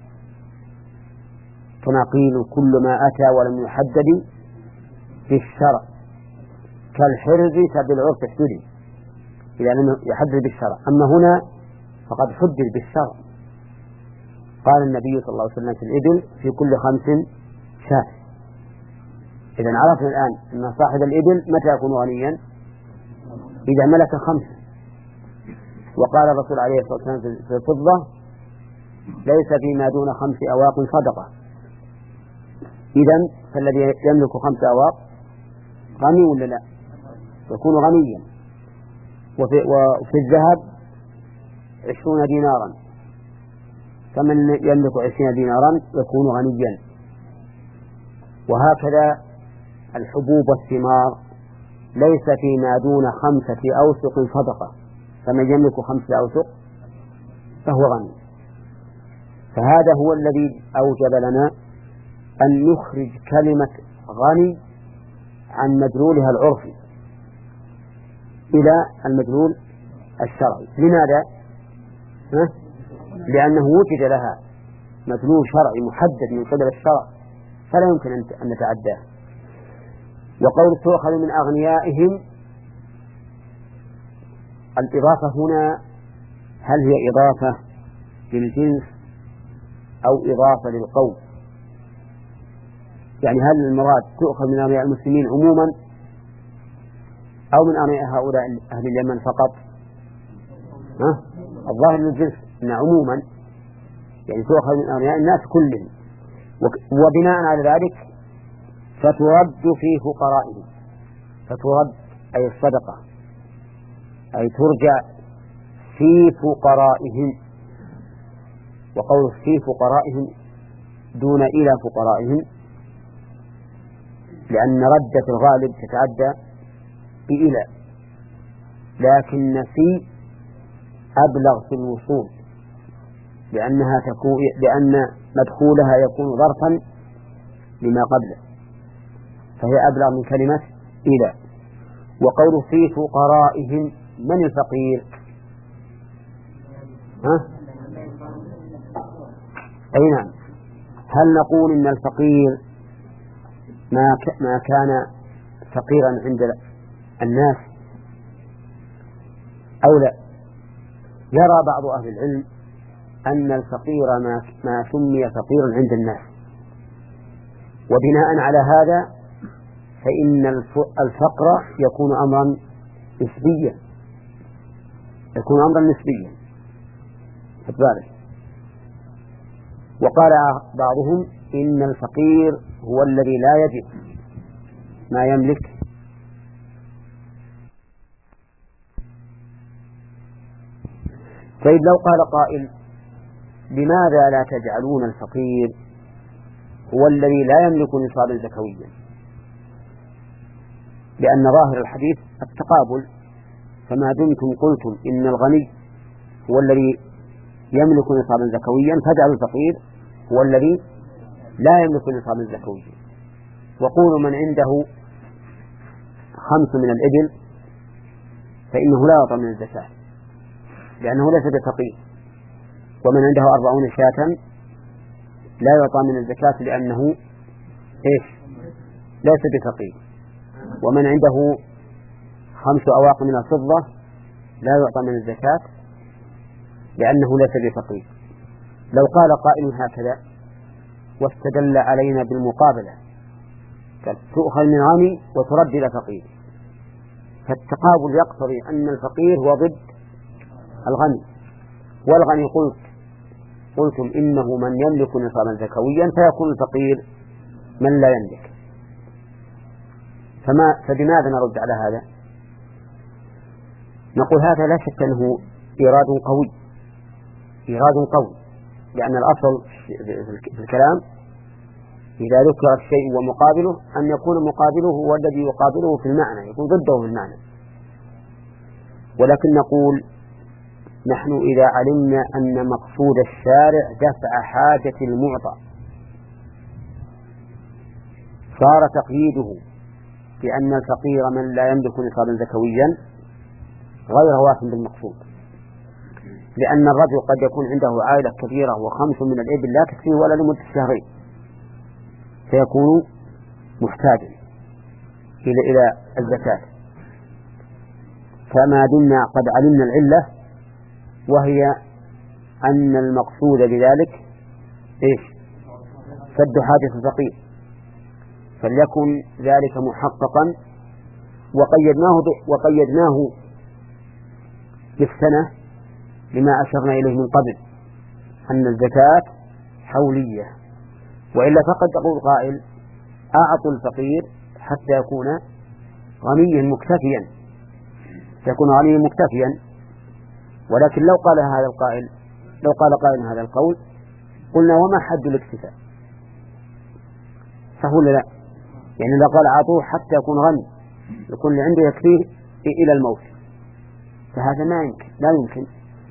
كما قيل كل ما أتى ولم يحدد في الشرع كالحرز فبالعرف احتدي إذا لم يحدد بالشرع. أما هنا فقد حدد بالشرع، قال النبي صلى الله عليه وسلم في الإبل في كل خمس شاة. إذا عرفنا الآن أن صاحب الإبل متى يكون غنيا؟ إذا ملك خمسة. وقال الرسول عليه الصلاة والسلام في الفضة ليس فيما دون خمس أواق صدقة. إذن فالذي يملك خمس أواق غني ولا لا؟ يكون غنيا. وفي, وفي الذهب عشرون دينارا، فمن يملك عشرين دينارا يكون غنيا. وهكذا الحبوب والثمار ليس فيما دون خمسة أوسق صدقة، فمن يملك خمسة أوسق فهو غني. فهذا هو الذي أوجب لنا أن نخرج كلمة غني عن مدلولها العرفي إلى المدلول الشرعي. لماذا؟ ها؟ لأنه وجد لها مدلول شرعي محدد من قبل الشرع فلا يمكن أن نتعداه. وقول تؤخذ من أغنيائهم، الإضافة هنا هل هي إضافة للجنس أو إضافة للقوم؟ يعني هل المراد تؤخذ من أغنياء المسلمين عموما أو من أغنياء هؤلاء أهل اليمن فقط؟ ها؟ الظاهر للجنس إن عموما يعني تؤخذ من أغنياء الناس كلهم، وبناء على ذلك فترد في فقرائهم. فترد أي الصدقة، أي ترجع في فقرائهم، وقول في فقرائهم دون إلى فقرائهم، لأن ردة الغالب تتعدى بإلى، لكن في أبلغ في الوصول، لأنها تكون لأن مدخولها يكون ظرفا لما قبله، فهي أبلغ من كلمة إلى. وقول في فقرائهم، من الفقير؟ ها؟ أي نعم. هل نقول إن الفقير ما ما كان فقيرا عند الناس أو لا؟ يرى بعض أهل العلم أن الفقير ما ما سمي فقيرا عند الناس، وبناء على هذا فإن الفقر يكون أمرا نسبيا، يكون أمرا نسبيا فبالك. وقال بعضهم إن الفقير هو الذي لا يجد ما يملك. طيب لو قال قائل لماذا لا تجعلون الفقير هو الذي لا يملك نصابا زكويا؟ لأن ظاهر الحديث التقابل، فما دمتم قلتم إن الغني هو الذي يملك نصابا زكويا فاجعلوا الفقير هو الذي لا يملك نصابا زكويا. وقولوا من عنده خمس من الإبل فإنه لا يعطى من الزكاة لأنه ليس بفقير، ومن عنده أربعون شاة لا يعطى من الزكاة لأنه إيش؟ ليس بفقير، ومن عنده خمس أواق من الفضة لا يعطى من الزكاة لأنه ليس بفقير. لو قال قائل هكذا واستدل علينا بالمقابلة تؤخذ من غني وترد إلى فقير، فالتقابل يقتضي أن الفقير هو ضد الغني، والغني قلت قلتم إنه من يملك نصابا زكويا فيكون الفقير من لا يملك. فما فبماذا نرد على هذا؟ نقول هذا لا شك أنه إيراد قوي إيراد قوي لأن الأصل في الكلام إذا ذكر الشيء ومقابله أن يكون مقابله هو الذي يقابله في المعنى، يكون ضده في المعنى. ولكن نقول نحن إذا علمنا أن مقصود الشارع دفع حاجة المعطى صار تقييده بأن الفقير من لا يملك نصابا زكويا غير واف بالمقصود، لأن الرجل قد يكون عنده عائلة كبيرة وخمس من الإبل لا تكفيه ولا لمدة شهرين فيكون محتاجا إلى إلى الزكاة. فما دمنا قد علمنا العلة وهي أن المقصود بذلك إيش؟ سد حاجة الفقير، فليكن ذلك محققا وقيدناه وقيدناه بالسنة لما أشرنا إليه من قبل أن الزكاة حولية، وإلا فقد تقول قائل أعطوا الفقير حتى يكون غنيا مكتفيا يكون غنيا مكتفيا. ولكن لو قال هذا القائل لو قال قائل هذا القول قلنا وما حد الاكتفاء؟ فهو لا، يعني لو قال أعطوه حتى يكون غني يكون اللي عنده يكفيه إلى الموت، فهذا ما يمكن لا يمكن،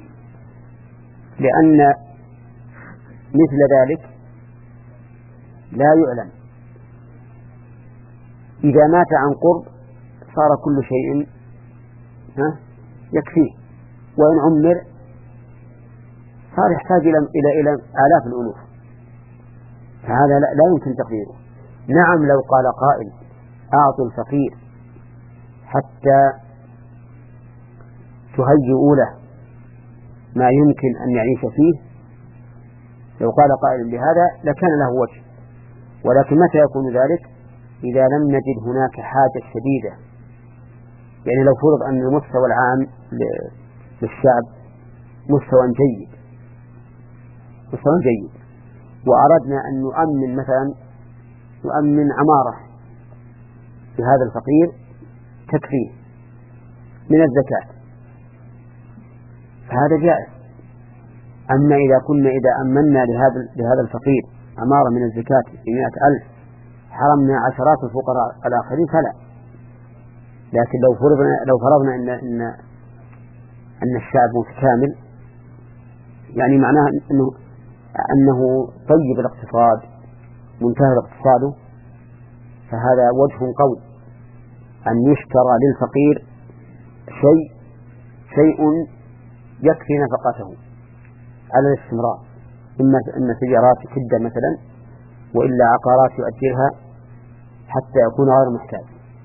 لأن مثل ذلك لا يعلم. إذا مات عن قرب صار كل شيء يكفيه، وإن عمر صار يحتاج إلى إلى آلاف الألوف، فهذا لا يمكن تقديره. نعم لو قال قائل أعطوا الفقير حتى تهيئوا له ما يمكن أن يعيش فيه، لو قال قائل بهذا لكان له وجه، ولكن متى يكون ذلك؟ إذا لم نجد هناك حاجة شديدة. يعني لو فرض أن المستوى العام للشعب مستوى جيد مستوى جيد وأردنا أن نؤمن مثلا نؤمن عمارة لهذا الفقير تكفيه من الزكاة، فهذا جائز. أما إذا كنا إذا أمنا لهذا لهذا الفقير عمارة من الزكاة بمئة ألف حرمنا عشرات الفقراء الآخرين فلا. لكن لو فرضنا لو فرضنا إن إن أن الشعب متكامل، يعني معناه أنه أنه طيب الاقتصاد منتهى اقتصاده، فهذا وجه قوي أن يشترى للفقير شيء شيء يكفي نفقته على الاستمرار، إما إما سيارات كدة مثلا، وإلا عقارات يؤجرها حتى يكون غير محتاج.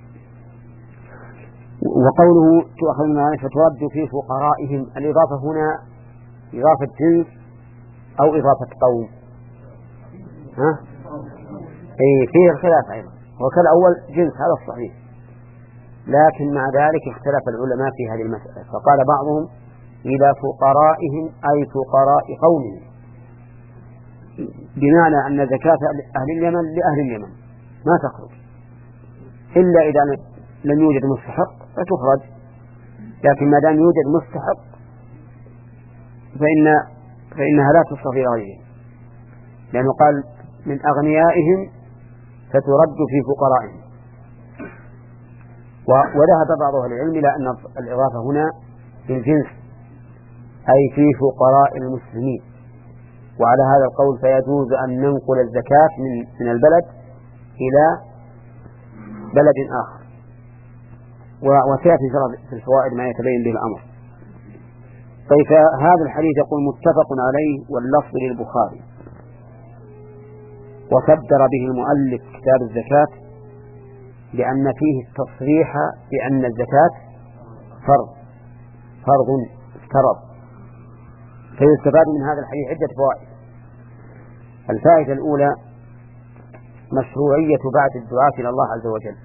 وقوله تؤخذ من الغنم فترد في فقرائهم، الإضافة هنا إضافة جنس أو إضافة قوم؟ ها؟ أي فيه الخلاف أيضا، وكالأول جنس هذا الصحيح، لكن مع ذلك اختلف العلماء في هذه المسألة، فقال بعضهم إلى فقرائهم أي فقراء قومهم، بمعنى أن زكاة أهل اليمن لأهل اليمن ما تخرج إلا إذا لم يوجد مستحق فتخرج، لكن ما دام يوجد مستحق فإن فإنها لا تصفي غيرهم، لأنه قال من أغنيائهم فترد في فقرائهم. وذهب بعض أهل العلم إلى أن الإضافة هنا في الجنس أي في فقراء المسلمين، وعلى هذا القول فيجوز أن ننقل الزكاة من من البلد إلى بلد آخر، وسيأتي في الفوائد ما يتبين به الأمر. طيب هذا الحديث يقول متفق عليه واللفظ للبخاري، وصدر به المؤلف كتاب الزكاة لأن فيه التصريح بأن الزكاة فرض فرض افترض. فيستفاد من هذا الحديث عدة فوائد. الفائدة الأولى مشروعية بعث الدعاة إلى الله عز وجل،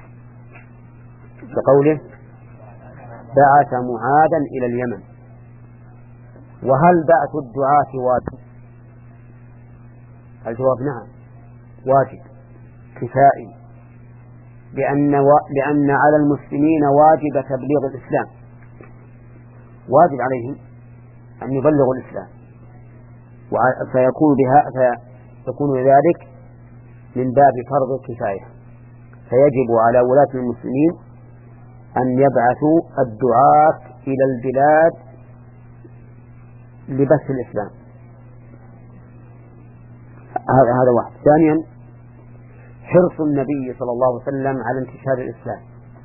بقوله بعث معاذا إلى اليمن. وهل بعث الدعاة واجب؟ الجواب نعم واجب كفائي، لأن, و... لأن على المسلمين واجب تبليغ الإسلام، واجب عليهم أن يبلغوا الإسلام، فيكون بها فيكون ذلك من باب فرض الكفاية، فيجب على ولاة المسلمين أن يبعثوا الدعاة إلى البلاد لبث الإسلام. هذا هذا واحد. ثانيا حرص النبي صلى الله عليه وسلم على انتشار الإسلام.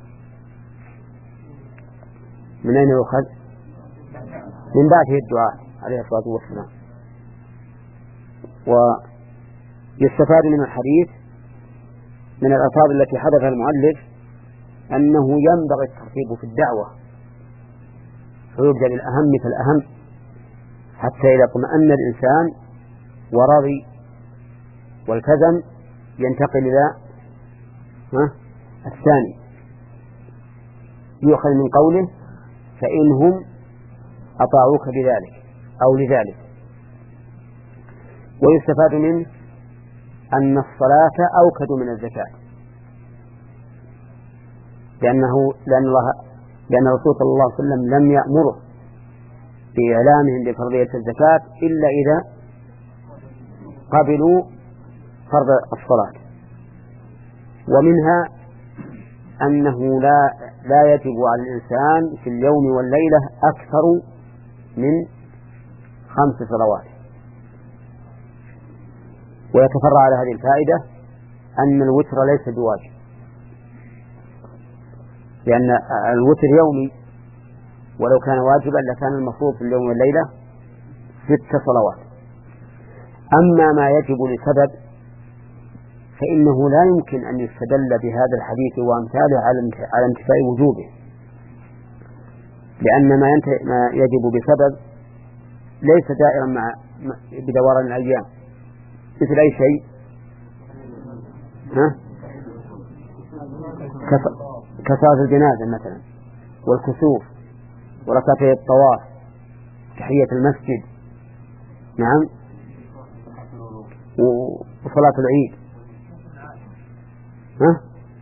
من أين يؤخذ؟ من بعثه الدعاء عليه الصلاة والسلام. ويستفاد من الحديث من الألفاظ التي حدث المؤلف أنه ينبغي الترتيب في الدعوة، فيبدأ بالأهم فالأهم حتى إذا اطمأن الإنسان ورضي والتزم ينتقل إلى الثاني. يؤخذ من قوله فإنهم أطاعوك بذلك أو لذلك. ويستفاد منه أن الصلاة أوكد من الزكاة، لأنه لأن الله لأن الرسول صلى الله عليه وسلم لم يأمره بإعلامهم بفرضية الزكاة إلا إذا قبلوا فرض الصلاة. ومنها أنه لا لا يجب على الإنسان في اليوم والليلة أكثر من خمس صلوات. ويتفرع على هذه الفائدة أن الوتر ليس بواجب، لأن الوتر يومي، ولو كان واجبا لكان المفروض في اليوم والليلة ست صلوات. أما ما يجب لسبب فإنه لا يمكن أن يستدل بهذا الحديث وأمثاله على انتفاء وجوبه، لأن ما, ما يجب بسبب ليس دائرا مع بدوران الأيام، مثل أي شيء ها؟ كصلاة الجنازة مثلا، والكسوف، وركعتي الطواف، تحية المسجد، نعم، وصلاة العيد. ها؟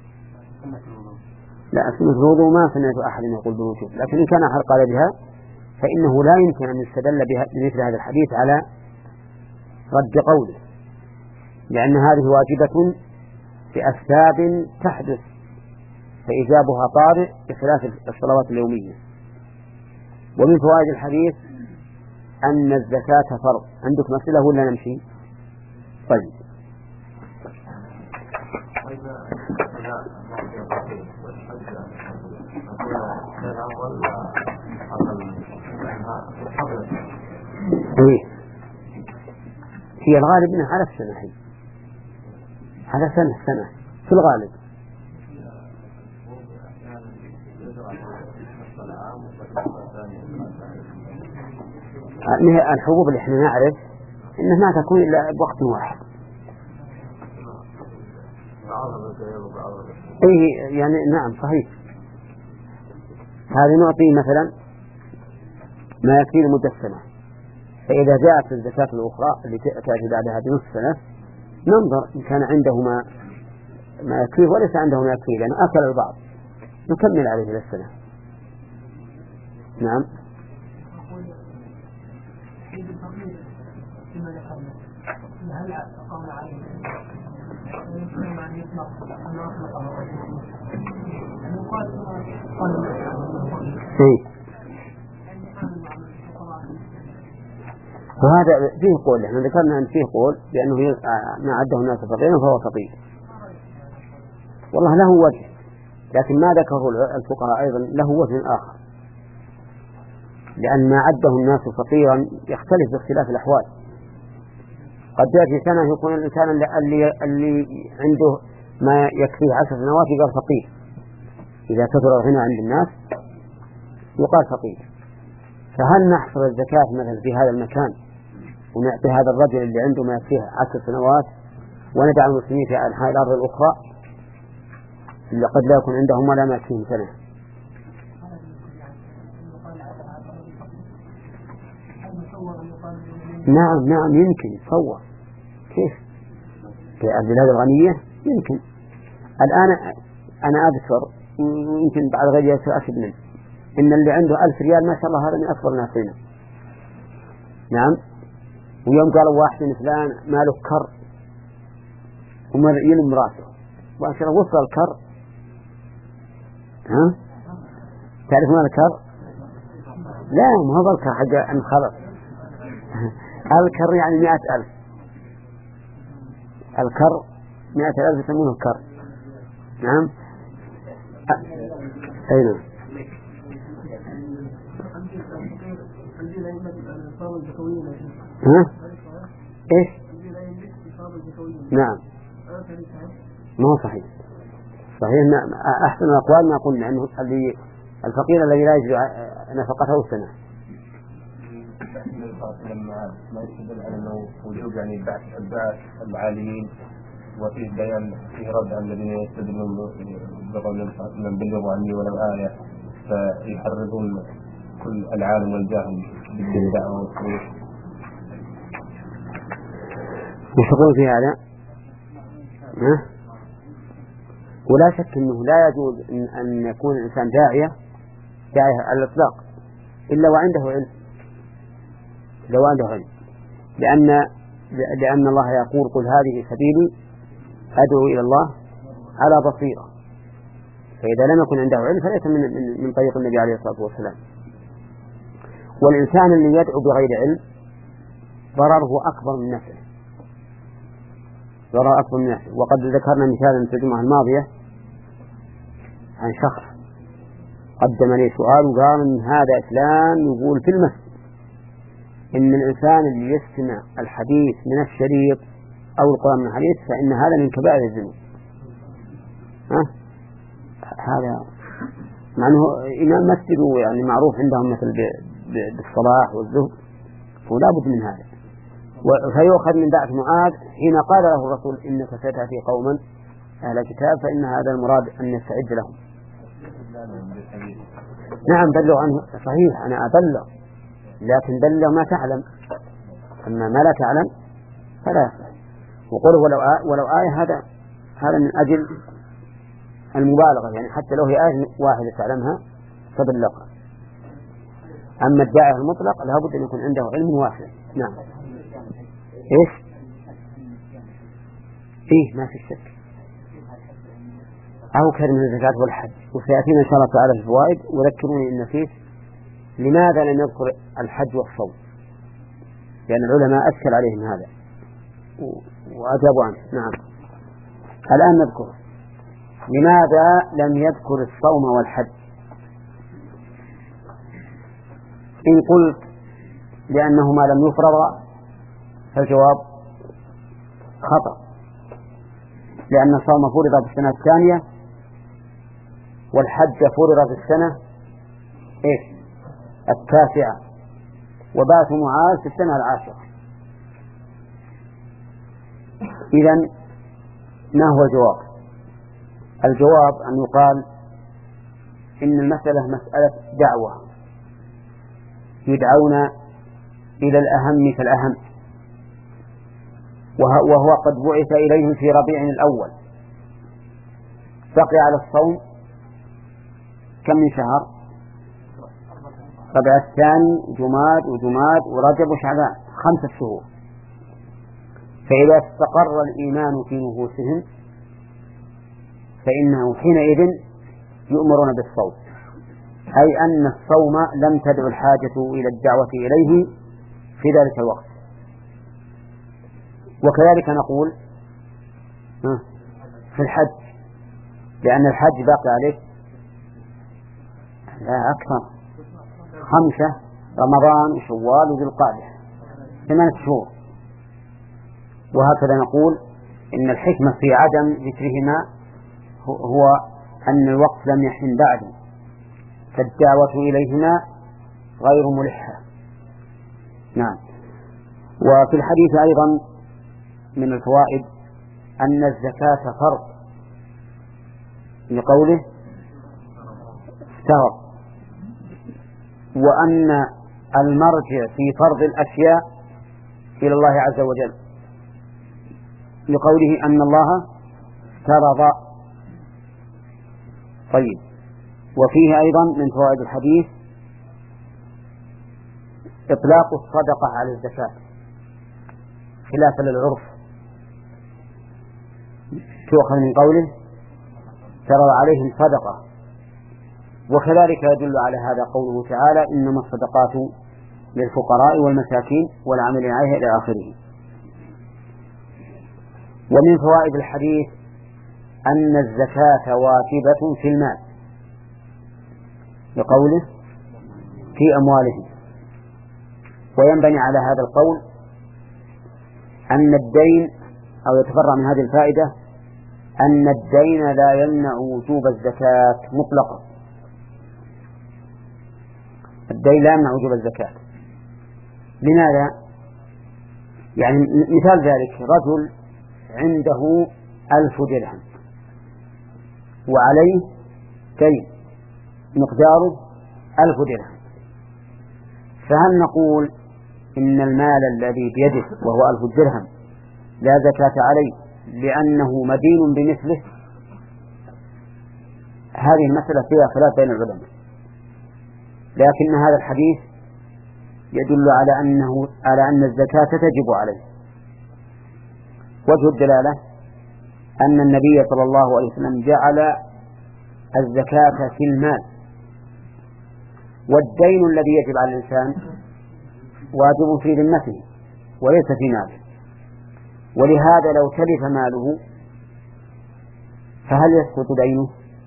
لا، سنة الوضوء ما سمعت أحد يقول بالوجوب، لكن إن كان أحد قال بها فإنه لا يمكن أن يستدل بمثل هذا الحديث على رد قوله، لأن هذه واجبة بأسباب تحدث فإجابها طارئ بخلاف الصلوات اليومية. ومن فوائد الحديث أن الزكاة فرض. عندك مسألة ولا نمشي؟ طيب. إيه؟ هي الغالب أنها على السنة، هي على سنة سنة في الغالب. الحبوب اللي احنا نعرف انها ما تكون الا بوقت واحد. ايه يعني نعم صحيح. هذه نعطي مثلا ما يكفي لمدة سنة، فإذا جاءت الزكاة الأخرى اللي تأتي بعدها بنصف سنة ننظر إن كان عنده ما ما يكفيه وليس عنده ما يكفيه، لأنه أكل البعض نكمل عليه إلى السنة. نعم. إيه. وهذا فيه قول، احنا ذكرنا أن فيه قول بأنه ما عده الناس فقيرا فهو فقير، والله له وجه، لكن ما ذكره الفقهاء أيضا له وجه آخر، لأن ما عده الناس فقيرا يختلف باختلاف الأحوال. قد يأتي سنة يكون الإنسان اللي, اللي عنده ما يكفيه عشر سنوات يقال فقير، إذا كثر الغنى عند الناس يقال فقير. فهل نحصر الزكاة مثلا في هذا المكان ونعطي هذا الرجل اللي عنده ما يكفيه عشر سنوات وندع المسلمين في أنحاء الأرض الأخرى اللي قد لا يكون عندهم ولا ما يكفيهم سنة؟ نعم نعم يمكن يتصور. كيف؟ في البلاد الغنية يمكن. الآن أنا أذكر يمكن بعد غير أشد منه إن اللي عنده ألف ريال ما شاء الله هذا من أكبر الناس هنا. نعم. ويوم قالوا واحد من فلان ماله كر ومر يلم راسه وأشرا وصل الكر. ها؟ تعرفون الكر؟ لا ما هو الكر حاجة أن خلص. الكر يعني مئة ألف. الكر مئة ألف يسمونه الكر. نعم. أين؟ ها؟ إيش؟ نعم. ما هو صحيح. صحيح. أحسن الأقوال ما قلنا أنه اللي الفقير الذي لا يجد نفقته سنة. لما ما يستدل على أنه وجوب يعني البعث البعث العاليين وفيه بيان فيه رد على الذين يستدلون بقول من بلغوا عني ولم آية فيحرضون كل العالم والجاهل بالدعوة والخروج. يشتغلون في هذا؟ ها؟ ولا شك أنه لا يجوز أن يكون الإنسان داعية داعية على الإطلاق إلا وعنده علم، لو عنده علم، لأن لأن الله يقول قل هذه سبيلي أدعو إلى الله على بصيرة، فإذا لم يكن عنده علم فليس من من, من طريق النبي عليه الصلاة والسلام. والإنسان اللي يدعو بغير علم ضرره أكبر من نفسه، ضرر أكبر من نفسه. وقد ذكرنا مثالا في الجمعة الماضية عن شخص قدم لي سؤال وقال إن هذا فلان يقول في المسجد إن الإنسان اللي يستمع الحديث من الشريط أو القرآن من الحديث فإن هذا من كبائر الذنوب. ها؟ هذا مع أنه إمام مسجد يعني معروف عندهم مثل بالصلاح والزهد، ولا بد من هذا. فيؤخذ من دعوة معاذ حين قال له الرسول إنك ستأتي قوما أهل الكتاب فإن هذا المراد أن يستعد لهم. نعم بلغ عنه صحيح، أنا أبلغ، لكن بلغ ما تعلم، أما ما لا تعلم فلا يصح. وقل ولو آية, ولو آية هذا هذا من أجل المبالغة، يعني حتى لو هي آية واحدة تعلمها فبلغها. أما الداعي المطلق لا بد أن يكون عنده علم واسع. نعم. إيش؟ إيه ما في شك. أو كلمة الزكاة والحج، وسيأتينا إن شاء الله تعالى في الفوائد. وذكروني إن نسيت لماذا لم يذكر الحج والصوم، لأن العلماء أشكل عليهم هذا وأجابوا عنه. نعم الآن نذكر لماذا لم يذكر الصوم والحج. إن قلت لأنهما لم يفرضا فالجواب خطأ، لأن الصوم فرض في السنة الثانية والحج فرض في السنة إيه التاسعة، وبعث معاذ في السنة العاشرة. إذن ما هو الجواب؟ الجواب أن يقال إن المسألة مسألة دعوة، يدعون إلى الأهم فالأهم، وهو قد بعث إليهم في ربيع الأول، بقي على الصوم كم من شهر؟ ربيع الثاني جماد وجماد ورجب وشعبان، خمسة شهور. فإذا استقر الإيمان في نفوسهم فإنه حينئذ يؤمرون بالصوم، أي أن الصوم لم تدع الحاجة إلى الدعوة إليه في ذلك الوقت. وكذلك نقول في الحج، لأن الحج باقي عليه لا أكثر خمسة، رمضان وشوال وذي القعدة، ثمانية شهور. وهكذا نقول إن الحكمة في عدم ذكرهما هو أن الوقت لم يحن بعد، فالدعوة إليهما غير ملحة. نعم. وفي الحديث أيضا من الفوائد أن الزكاة فرض لقوله افترض، وأن المرجع في فرض الأشياء إلى الله عز وجل لقوله أن الله افترض. طيب. وفيه أيضا من فوائد الحديث إطلاق الصدقة على الزكاة خلافا للعرف، تؤخذ من قوله فرض عليهم صدقة. وكذلك يدل على هذا قوله تعالى إنما الصدقات للفقراء والمساكين والعاملين عليها إلى آخره. ومن فوائد الحديث أن الزكاة واجبة في المال لقوله في أموالهم. وينبني على هذا القول أن الدين، أو يتفرع من هذه الفائدة أن الدين لا يمنع وجوب الزكاة مطلقا. الدين لا يمنع وجوب الزكاة. لماذا؟ يعني مثال ذلك رجل عنده ألف درهم وعليه دين مقداره ألف درهم، فهل نقول إن المال الذي بيده وهو ألف درهم لا زكاة عليه لأنه مدين بمثله؟ هذه المسألة فيها خلاف بين العلماء، لكن هذا الحديث يدل على أنه على أن الزكاة تجب عليه. وجه الدلالة أن النبي صلى الله عليه وسلم جعل الزكاة في المال، والدين الذي يجب على الإنسان واجب في ذمته وليس في ماله، ولهذا لو تلف ماله فهل يسقط دينه؟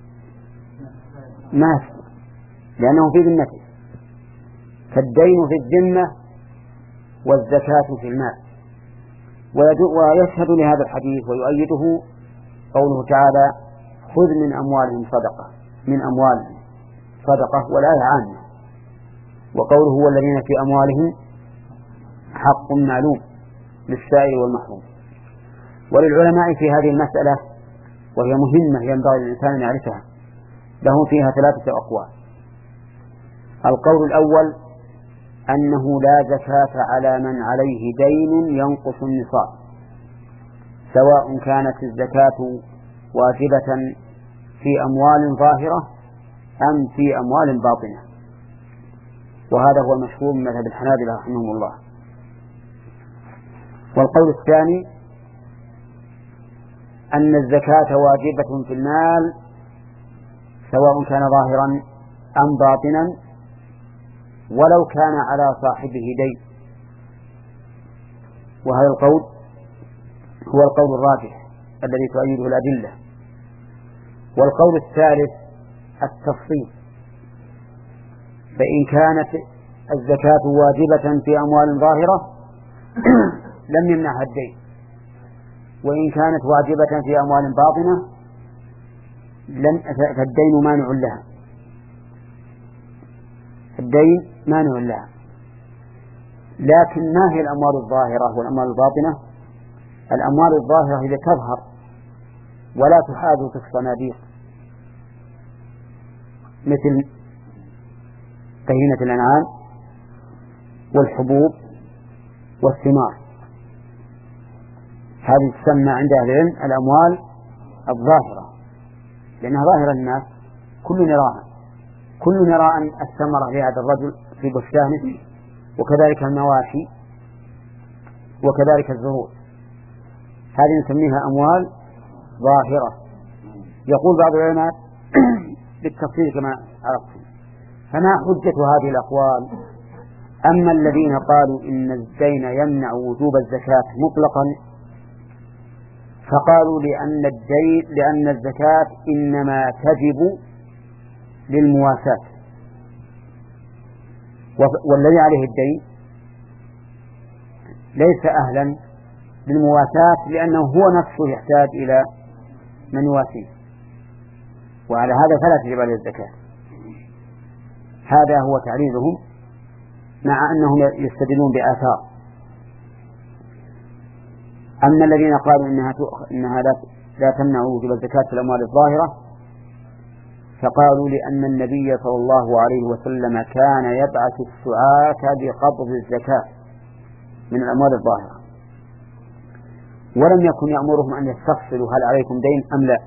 ما يسقط، لأنه في ذمته. فالدين في الذمة والزكاة في المال. ويشهد لهذا الحديث ويؤيده قوله تعالى خذ من أموالهم صدقة، من أموالهم صدقة والآية عامة، وقوله هو الذين في أموالهم حق معلوم للسائل والمحروم. وللعلماء في هذه المسألة وهي مهمة ينبغي للإنسان أن يعرفها، له فيها ثلاثة أقوال. القول الأول أنه لا زكاة على من عليه دين ينقص النصاب، سواء كانت الزكاة واجبة في أموال ظاهرة أم في أموال باطنة، وهذا هو المشهور من مذهب الحنابلة رحمهم الله. والقول الثاني أن الزكاة واجبة في المال سواء كان ظاهرا أم باطنا ولو كان على صاحبه دين، وهذا القول هو القول الراجح الذي تؤيده الأدلة. والقول الثالث التفصيل، فإن كانت الزكاة واجبة في أموال ظاهرة لم يمنعها الدين، وإن كانت واجبة في أموال باطنة فالدين مانع لها، الدين مانع لها. لكن ما هي الأموال الظاهرة والأموال الباطنة؟ الأموال الظاهرة هي تظهر ولا تحاذ في الصناديق، مثل بهيمة الأنعام والحبوب والثمار، هذه تسمى عند أهل العلم الأموال الظاهرة، لأنها ظاهرة للناس، كل يراها، كل يرى أن الثمرة لهذا الرجل في بستانه، وكذلك المواشي وكذلك الزروع، هذه نسميها أموال ظاهرة. يقول بعض العلماء بالتفصيل كما عرفتم. فما حجة هذه الأقوال؟ أما الذين قالوا إن الدين يمنع وجوب الزكاة مطلقا فقالوا لأن الدين لأن الزكاة إنما تجب للمواساة، والذي عليه الدين ليس أهلا للمواساة لأنه هو نفسه يحتاج إلى من يواسيه، وعلى هذا فلا تجب عليه الزكاة. هذا هو تعليلهم، مع أنهم يستدلون بآثار. أما الذين قالوا إنها, إنها لا, لا تمنع وجوب الزكاة في الأموال الظاهرة فقالوا لأن النبي صلى الله عليه وسلم كان يبعث السعاة بقبض الزكاة من الأموال الظاهرة، ولم يكن يأمرهم أن يستفصلوا هل عليكم دين أم لا،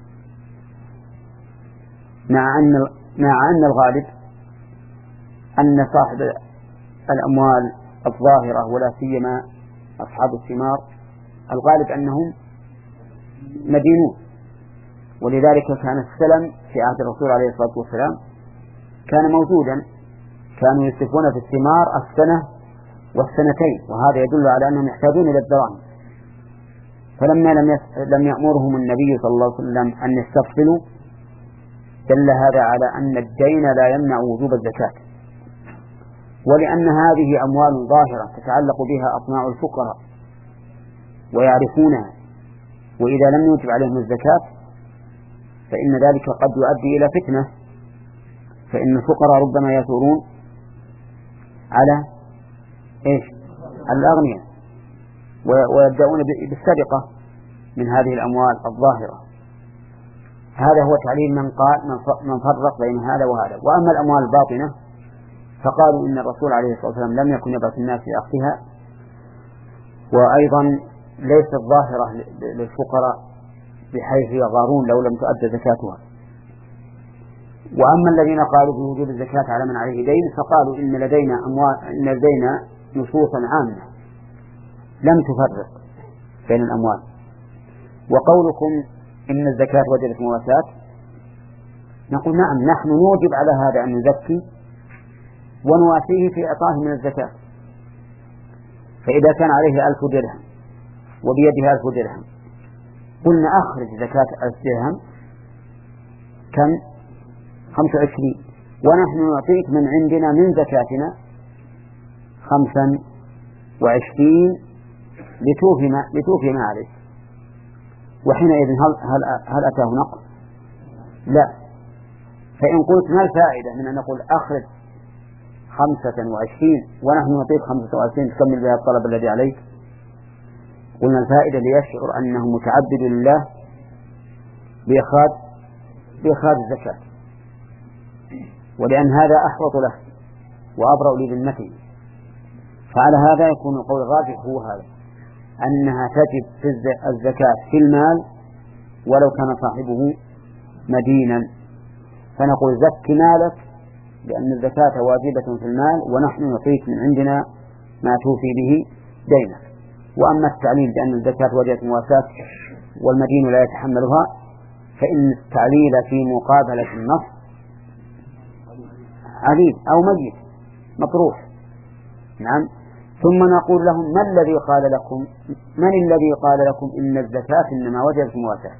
مع أن مع أن الغالب أن صاحب الأموال الظاهرة ولا سيما أصحاب الثمار الغالب أنهم مدينون، ولذلك كان السلم في عهد الرسول عليه الصلاة والسلام كان موجودا، كانوا يسلفون في الثمار السنة والسنتين، وهذا يدل على أنهم يحتاجون إلى الدراهم. فلما لم لم يأمرهم النبي صلى الله عليه وسلم أن يستفصلوا دل هذا على أن الدين لا يمنع وجوب الزكاة، ولأن هذه أموال ظاهرة تتعلق بها أطماع الفقراء ويعرفونها، وإذا لم يوجب عليهم الزكاة فإن ذلك قد يؤدي إلى فتنة، فإن الفقراء ربما يثورون على إيش؟ الأغنياء ويبدأون بالسرقة من هذه الأموال الظاهرة. هذا هو تعليل من قال من فرق بين هذا وهذا. وأما الأموال الباطنة فقالوا إن الرسول عليه الصلاة والسلام لم يكن يبعث الناس في أخذها، وأيضا ليست ظاهرة للفقراء بحيث يغارون لو لم تؤدى زكاتها. وأما الذين قالوا بوجوب الزكاة على من عليه دين فقالوا إن لدينا أموال إن لدينا نصوصا عامة لم تفرق بين الأموال، وقولكم إن الزكاة وجبت مواساة نقول نعم، نحن نوجب على هذا أن نزكي ونواسيه في إعطاه من الزكاة. فإذا كان عليه ألف درهم وبيده ألف درهم قلنا أخرج زكاة ألف درهم كم؟ خمسة وعشرين، ونحن نعطيك من عندنا من زكاتنا خمسا وعشرين لتوفي ما, لتوفي ما عليك. وحينئذ هل, هل, هل أتاه نقص؟ لا. فإن قلت ما الفائدة من أن نقول أخرج خمسة وعشرين ونحن نعطيك خمسة وعشرين تكمل بها الطلب الذي عليك؟ قلنا الفائدة ليشعر أنه متعبد لله بإخراج بإخراج الزكاة، ولأن هذا أحوط له وأبرأ لذمته. فعلى هذا يكون القول الراجح هو هذا، أنها تجب في الزكاة في المال ولو كان صاحبه مدينا، فنقول زك مالك لأن الزكاة واجبة في المال ونحن نعطيك من عندنا ما توفي به دينك. وأما التعليل بأن الزكاة واجبة مواساة والمدين لا يتحملها، فإن التعليل في مقابلة النص عليل أو ميت مطروح. نعم. ثم نقول لهم: ما الذي قال لكم من الذي قال لكم إن الزكاة إنما وجبت مواساة؟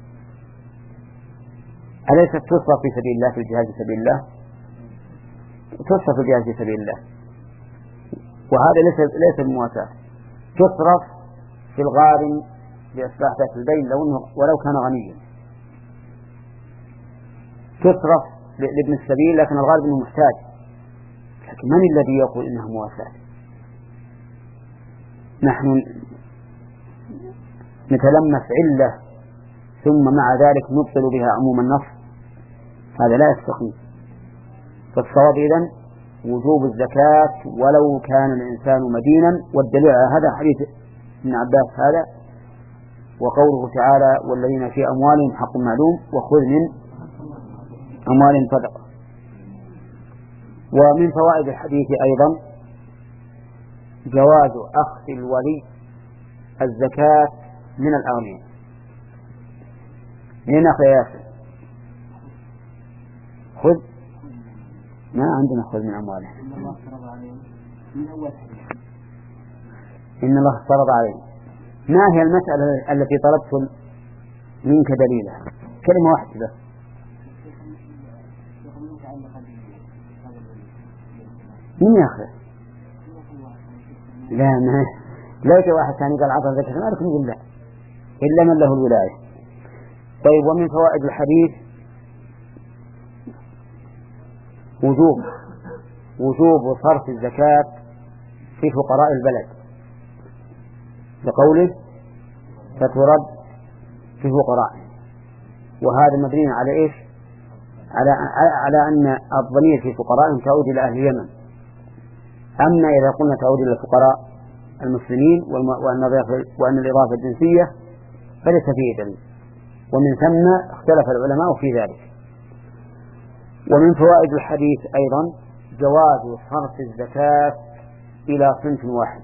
أليست تصرف في سبيل الله في الجهاد في سبيل الله؟ تصرف في الجهاد في سبيل الله، وهذا ليس ليس بمواساة. تصرف في الغارم لإصلاح ذات البين لو ولو كان غنيا، تصرف لابن السبيل لكن الغالب انه محتاج. لكن من الذي يقول انها مواساة؟ نحن نتلمس علة ثم مع ذلك نبطل بها عموم النص، هذا لا يستقيم. فالصواب إذن وجوب الزكاة ولو كان الإنسان مدينا، والدليل على هذا حديث ابن عباس هذا، وقوله تعالى: والذين في أموالهم حق معلوم وخذ من أموالهم صدقة. ومن فوائد الحديث أيضا جواز أخذ الولي الزكاة من الأغنياء. من أخذ ياسر؟ خذ ما عندنا خذ من أموالهم. إن الله افترض عليه. ما هي المسألة التي طلبت منك دليلها؟ كلمة واحدة. من يأخذ؟ لا ما ليس واحد ثاني قال عطى زكاة ما لكم إلا إلا من له الولاية. طيب. ومن فوائد الحديث وجوب وجوب صرف الزكاة في فقراء البلد، لقوله: فترد في فقراء. وهذا مبني على إيش؟ على على أن الضمير في فقراء تعود إلى أهل اليمن. أما إذا قلنا تعود إلى الفقراء المسلمين وأن الإضافة الجنسية فليس فيه دليل، ومن ثم اختلف العلماء في ذلك. ومن فوائد الحديث أيضا جواز صرف الزكاة إلى صنف واحد،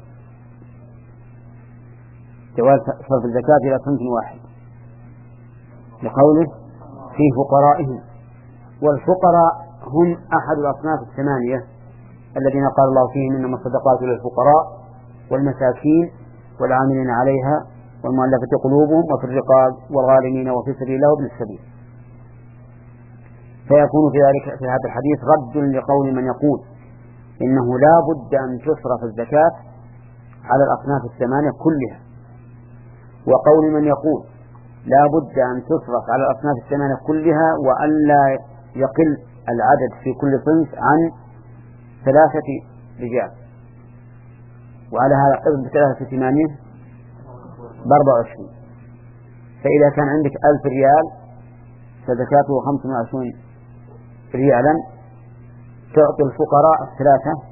جواز صرف الزكاة إلى صنف واحد لقوله: في فقرائهم. والفقراء هم أحد الأصناف الثمانية الذين قال الله فيهم: إنما الصدقات للفقراء والمساكين والعاملين عليها والمؤلفة قلوبهم وفي الرقاب والغارمين وفي سبيل الله وابن السبيل. فيكون في ذلك في هذا الحديث رد لقول من يقول إنه لا بد أن تصرف الزكاة على الأصناف الثمانية كلها، وقول من يقول لا بد أن تصرف على الأصناف الثمانية كلها وأن لا يقل العدد في كل صنف عن ثلاثة رجال. وعلى هذا قسم بثلاثة ثمانية بأربع وعشرين. فإذا كان عندك ألف ريال فزكاته خمس وعشرين ريالا، تعطي الفقراء الثلاثة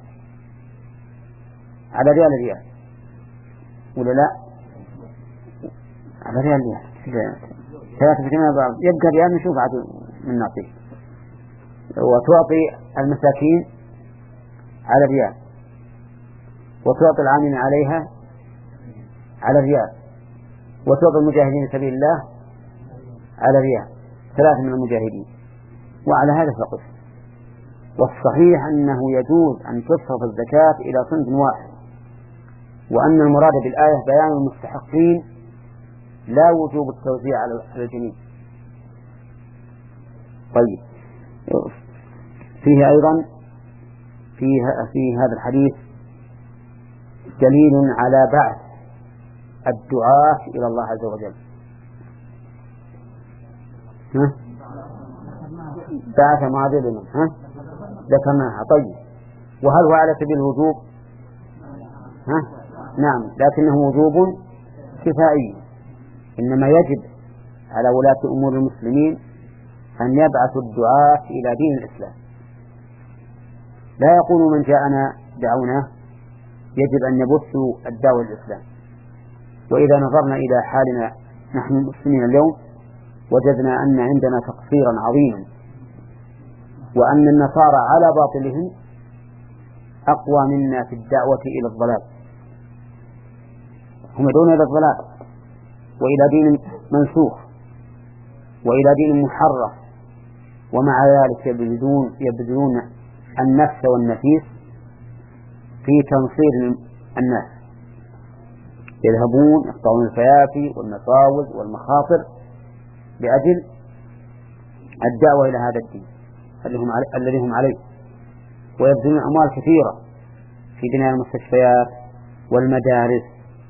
على ريال ريال ولا لا؟ على ريال ريال ثلاثة في ثمانية بعض يبقى ريال نشوف عاد من نعطيه. وتعطي المساكين على ريال، وتعطي العاملين عليها على ريال، وتعطي المجاهدين في سبيل الله على ريال، ثلاثة من المجاهدين. وعلى هذا فقط. والصحيح أنه يجوز أن تصرف الزكاة إلى صنف واحد، وأن المراد بالآية بيان المستحقين لا وجوب التوزيع على الجميع. طيب. فيه أيضا في في هذا الحديث دليل على بعث الدعاة إلى الله عز وجل. ها؟ بعث معاذ بن ها ذكرناها. طيب. وهل هو على سبيل الوجوب؟ ها؟ نعم، لكنه وجوب كفائي، إنما يجب على ولاة أمور المسلمين أن يبعثوا الدعاة إلى دين الإسلام. لا يقول من جاءنا دعوناه، يجب أن يبثوا الدعوة الإسلام. وإذا نظرنا إلى حالنا نحن المسلمين اليوم وجدنا أن عندنا تقصيرا عظيما، وأن النصارى على باطلهم أقوى منا في الدعوة إلى الضلال. هم يدعون إلى الضلال وإلى دين منسوخ وإلى دين محرف، ومع ذلك يبذلون يبذلون النفس والنفيس في تنصير الناس، يذهبون يقطعون الفيافي والمفاوز والمخاطر لأجل الدعوة إلى هذا الدين الذي هم عليه، ويبذلون أموال كثيرة في بناء المستشفيات والمدارس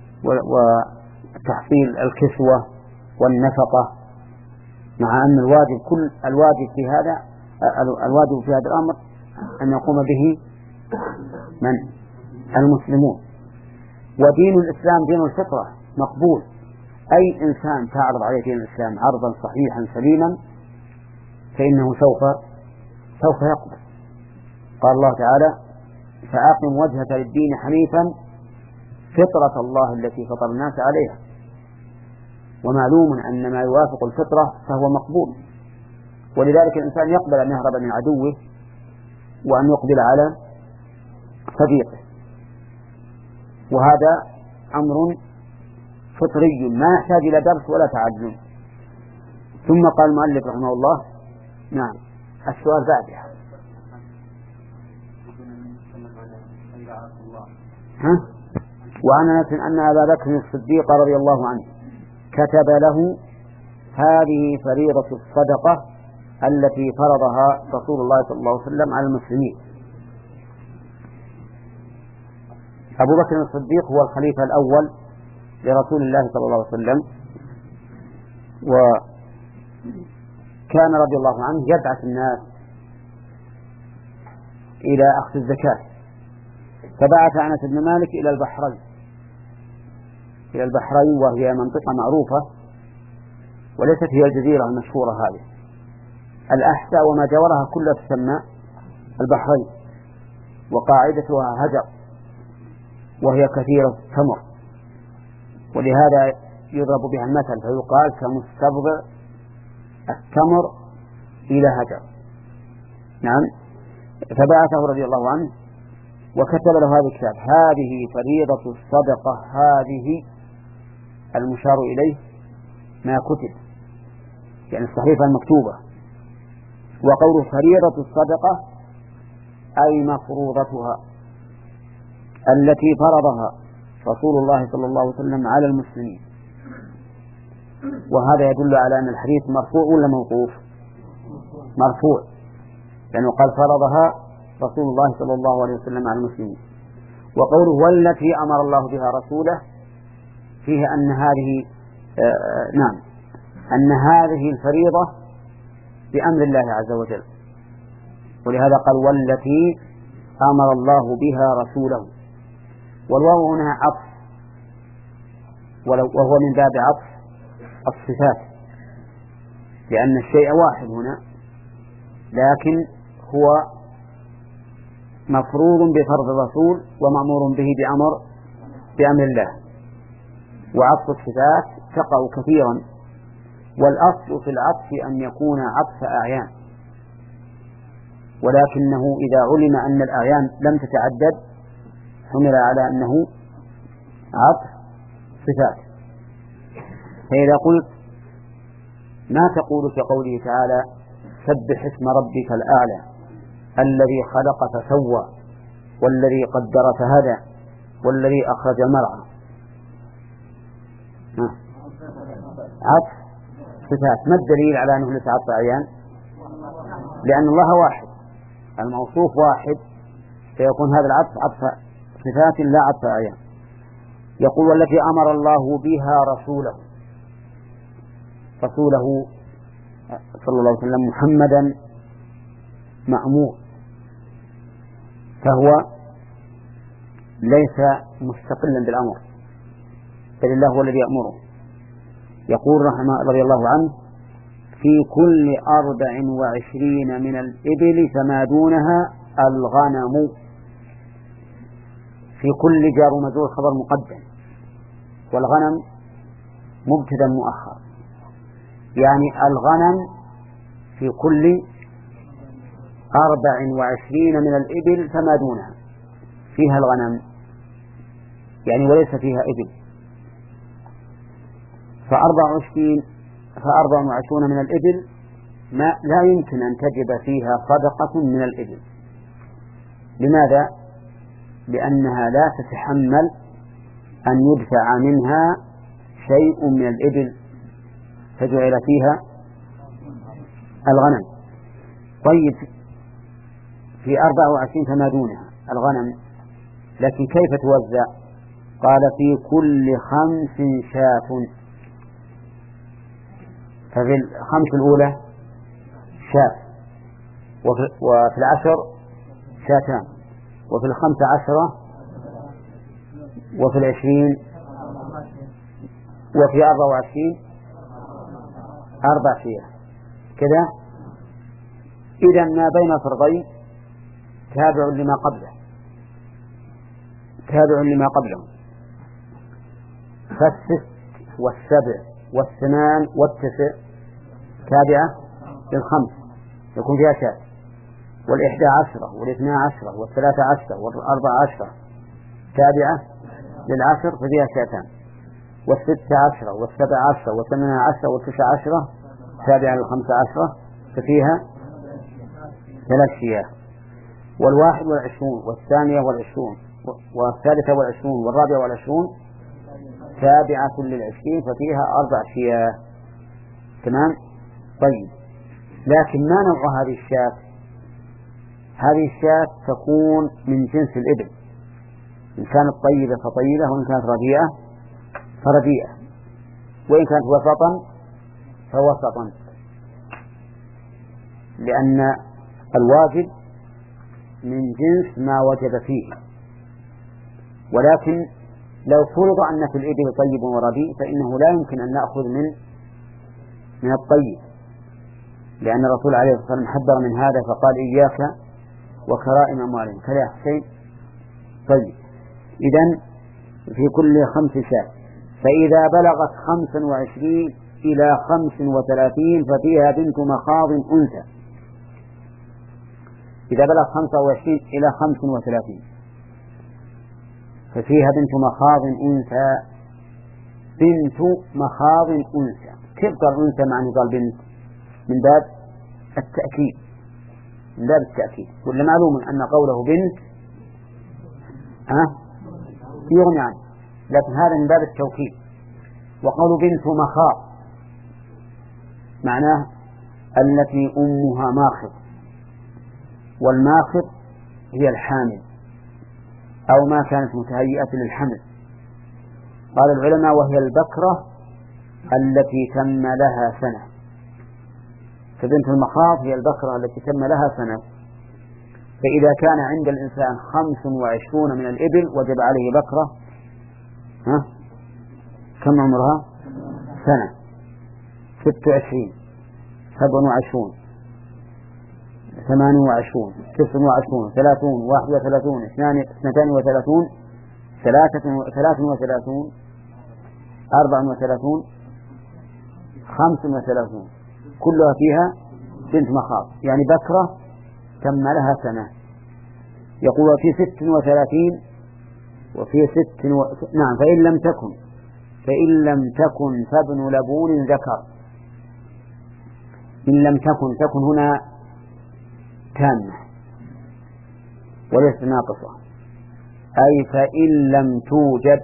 وتحصيل الكسوة والنفقة، مع أن الواجب كل الواجب في هذا الواجب في هذا الأمر أن يقوم به من المسلمون. ودين الإسلام دين الفطرة مقبول، أي إنسان تعرض عليه دين الإسلام عرضا صحيحا سليما فإنه سوف سوف يقبل. قال الله تعالى: فأقم وجهك للدين حنيفا فطرة الله التي فطر الناس عليها. ومعلوم أن ما يوافق الفطرة فهو مقبول، ولذلك الإنسان يقبل أن يهرب من عدوه وأن يقبل على صديقه، وهذا أمر فطري ما يحتاج إلى درس ولا تعلم. ثم قال المؤلف رحمه الله: نعم السؤال بعدها. ها؟ وعن أنس أن أبا بكر الصديق رضي الله عنه كتب له: هذه فريضة الصدقة التي فرضها رسول الله صلى الله عليه وسلم على المسلمين. أبو بكر الصديق هو الخليفة الأول لرسول الله صلى الله عليه وسلم، وكان رضي الله عنه يبعث الناس إلى أخذ الزكاة، فبعث أنس بن مالك إلى البحرين إلى البحرين وهي منطقة معروفة وليست هي الجزيرة المشهورة هذه، الأحساء وما جاورها كلها تسمى البحرين، وقاعدتها هجر وهي كثيرة التمر، ولهذا يضرب بها المثل فيقال كمستبضع التمر إلى هجر. نعم. فبعثه رضي الله عنه وكتب له هذا الكتاب: هذه فريضة الصدقة. هذه المشار إليه ما كتب، يعني الصحيفة المكتوبة. وقول فريضة الصدقة أي مفروضتها التي فرضها رسول الله صلى الله عليه وسلم على المسلمين. وهذا يدل على أن الحديث مرفوع ولا موقوف؟ مرفوع، لأنه قال فرضها رسول الله صلى الله عليه وسلم على المسلمين. وقوله والتي أمر الله بها رسوله فيه أن هذه آه نعم أن هذه الفريضة بأمر الله عز وجل، ولهذا قال والتي أمر الله بها رسوله. والواو هنا عطف، وهو من باب عطف الصفات، لأن الشيء واحد هنا لكن هو مفروض بفرض الرسول ومأمور به بأمر بأمر الله. وعطف الصفات تقع كثيرا، والأصل في العطف أن يكون عطف أعيان، ولكنه إذا علم أن الأعيان لم تتعدد حمل على أنه عطف صفات. فإذا قلت ما تقول في قوله تعالى: سبح اسم ربك الأعلى الذي خلق فسوى والذي قدر فهدى والذي أخرج المرعى؟ عطف صفات. ما الدليل على أنه ليس عطف أعيان؟ لأن الله واحد، الموصوف واحد، فيكون هذا العطف عطف صفات لا عطف أعيان. يقول والتي أمر الله بها رسوله، رسوله صلى الله عليه وسلم محمدا مأمور، فهو ليس مستقلا بالأمر، بل الله هو الذي يأمره. يقول رحمه رضي الله عنه: في كل أربع وعشرين من الإبل فما دونها الغنم. في كل جار ومجرور خبر مقدم، والغنم مبتدا مؤخر، يعني الغنم في كل أربع وعشرين من الإبل فما دونها فيها الغنم، يعني وليس فيها إبل. فأربع وعشرين فأربع وعشرون من الإبل ما لا يمكن أن تجب فيها صدقة من الإبل. لماذا؟ لأنها لا تتحمل أن يدفع منها شيء من الإبل فجعل فيها الغنم. طيب في أربع وعشرين فما دونها الغنم، لكن كيف توزع؟ قال: في كل خمس شاة. ففي الخمس الأولى شاة، وفي العشر شاتان، وفي الخمس عشرة، وفي العشرين، وفي أربع وعشرين أربع شياه كذا. إذا ما بين فرضين تابع لما قبله تابع لما قبله فالست والسبع والثمان والتسع تابعة للخمس يكون فيها شاة، والإحدى عشرة والاثنى عشرة والثلاثة عشرة والأربع عشرة تابعة للعشر ففيها شاتان، والستة عشرة والسبع عشرة والثمان عشرة والتسع عشرة تابعة للخمس عشرة ففيها ثلاث شياه، والواحد والعشرون والثانية والعشرون والثالثة والعشرون والرابعة والعشرون تابعة للعشرين ففيها أربع شياه. تمام؟ طيب، لكن ما نوع هذه الشاة؟ هذه الشاة تكون من جنس الإبل، إن كانت طيبة فطيبة، وإن كانت رديئة فرديئة، وإن كانت وسطا فوسطا، لأن الواجب من جنس ما وجب فيه. ولكن لو فرض أن في الإبل طيب ورديء فإنه لا يمكن أن نأخذ من من الطيب، لأن الرسول عليه الصلاة والسلام حذر من هذا فقال: إياك وكرائم أموالهم كلا شيء. طيب، إذن في كل خمس شاة، فإذا بلغت خمسا وعشرين إلى خمس وثلاثين ففيها بنت مخاض أنثى. إذا بلغ خمسة وعشرين إلى خمس وثلاثين ففيها بنت مخاض أنثى. بنت مخاض أنثى، كيف قال أنثى مع نقال بنت؟ من باب التأكيد من باب التأكيد ولا معلوم أن قوله بنت ها يغني عنه، لكن هذا من باب التوكيد. وقالوا بنت مخاض معناه التي أمها ماخض، والماخض هي الحامل أو ما كانت متهيئة للحمل. قال العلماء: وهي البكرة التي تم لها سنة. فبنت المخاض هي البكرة التي تم لها سنة. فإذا كان عند الإنسان خمس وعشرون من الإبل وجب عليه بكرة، ها كم عمرها؟ سنة. ست وعشرين، سبع وعشرون، ثمان وعشرون، تسع وعشرون، ثلاثون، واحد وثلاثون، اثنان اثنتان وثلاثون، ثلاثة ثلاث وثلاثون، أربع وثلاثون، خمس وثلاثون، كلها فيها بنت مخاض، يعني بكرة تم لها سنة. يقول في ست وثلاثين وفي ست و... نعم فإن لم تكن فإن لم تكن فابن لبون ذكر. إن لم تكن تكن هنا تامة وليست ناقصة، أي فإن لم توجد.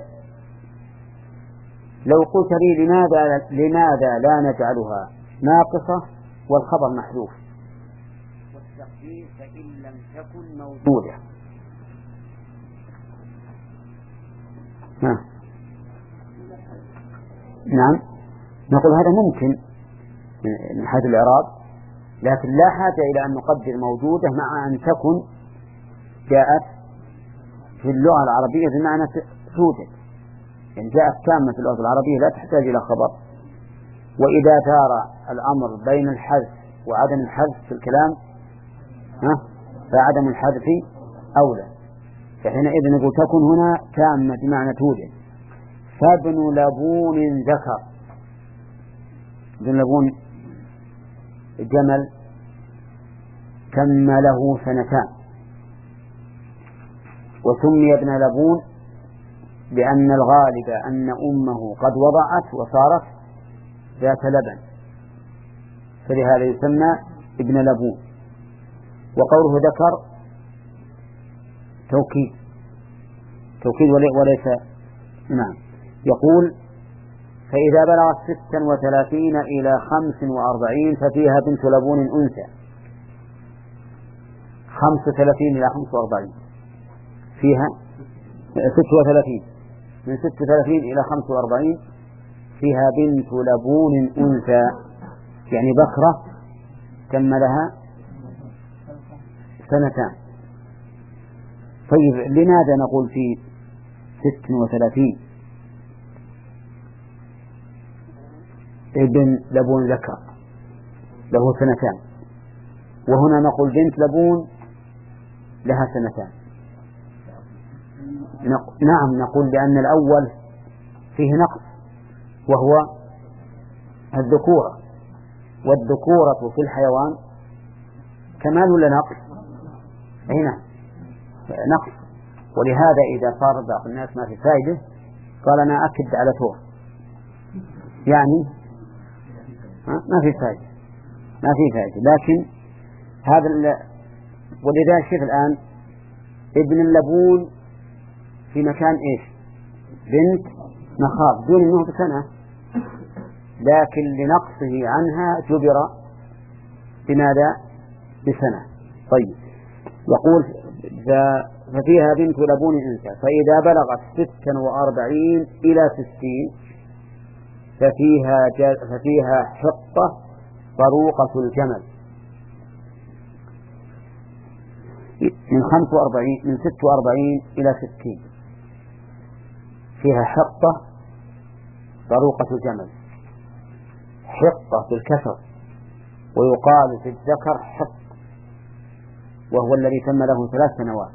لو قلت لي لماذا لماذا لا نجعلها ناقصة والخبر محذوف، والتقدير فإن لم تكن موجودة. ها. نعم نقول هذا ممكن من حيث الإعراب، لكن لا حاجة إلى أن نقدر موجودة مع أن تكن جاءت في اللغة العربية بمعنى توجد، يعني جاءت تامة في اللغة العربية لا تحتاج إلى خبر. وإذا دار الأمر بين الحذف وعدم الحذف في الكلام ها فعدم الحذف أولى. فحينئذ نقول تكن هنا تامة بمعنى توجد. فابن لبون ذكر، ابن لبون جمل تم له سنتان، وسمي ابن لبون لأن الغالب أن أمه قد وضعت وصارت ذات لبن، فلهذا يسمى ابن لبون. وقوله ذكر توكيد توكيد وليس نعم. يقول فإذا بلغت ستا وثلاثين إلى خمس وأربعين ففيها بنت لبون أنثى. خمس وثلاثين إلى خمس وأربعين فيها ست وثلاثين، من ست وثلاثين إلى خمس وأربعين فيها بنت لبون أنثى، يعني بكرة تم لها سنتان. طيب لماذا نقول في ست وثلاثين ابن لبون ذكر له سنتان، وهنا نقول بنت لبون لها سنتان؟ نعم، نقول لأن الأول فيه نقص وهو الذكورة، والذكورة في الحيوان كمال ولا نقص؟ هنا نقص. ولهذا إذا صار بعض الناس ما في فائدة قال أنا أكد على طول، يعني ما في فائدة ما في فائدة. لكن هذا ولذلك شوف الآن ابن اللبون في مكان إيش؟ بنت مخاض دون أنه بسنة، لكن لنقصه عنها جبر بماذا؟ بسنة. طيب يقول ففيها بنت لبون أنثى فإذا بلغت ستا وأربعين إلى ستين ففيها ففيها حقة طروقة الجمل. من خمس وأربعين من ست وأربعين إلى ستين فيها حقة طروقة الجمل. حقة بالكسر، ويقال في الذكر حق، وهو الذي تم له ثلاث سنوات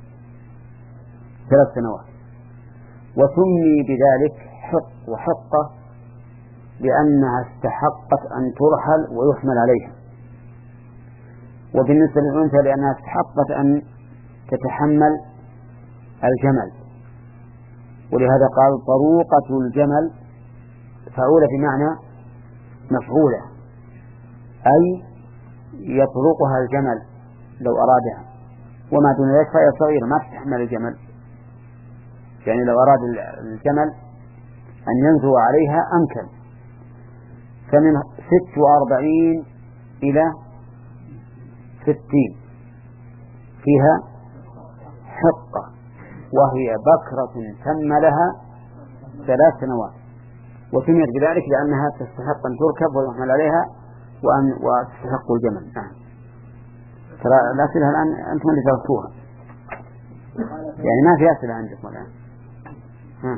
ثلاث سنوات وسمي بذلك حق وحقة لأنها استحقت أن ترحل ويحمل عليها، وبالنسبة للأنثى لأنها استحقت أن تتحمل الجمل. ولهذا قال طروقة الجمل فعولة بمعنى مفعولة، أي يطرقها الجمل لو أرادها، وما دون ذلك فهي صغيرة ما تتحمل الجمل. يعني لو أراد الجمل أن ينزو عليها أمكن. فمن ست وأربعين إلى ستين فيها حقة، وهي بكرة تم لها ثلاث سنوات، وسميت بذلك لأنها تستحق أن تركب ويحمل عليها وأن وتستحق الجمل. نعم. ترى الأسئلة الآن أنتم اللي درستوها، يعني ما في أسئلة عندكم الآن. ها.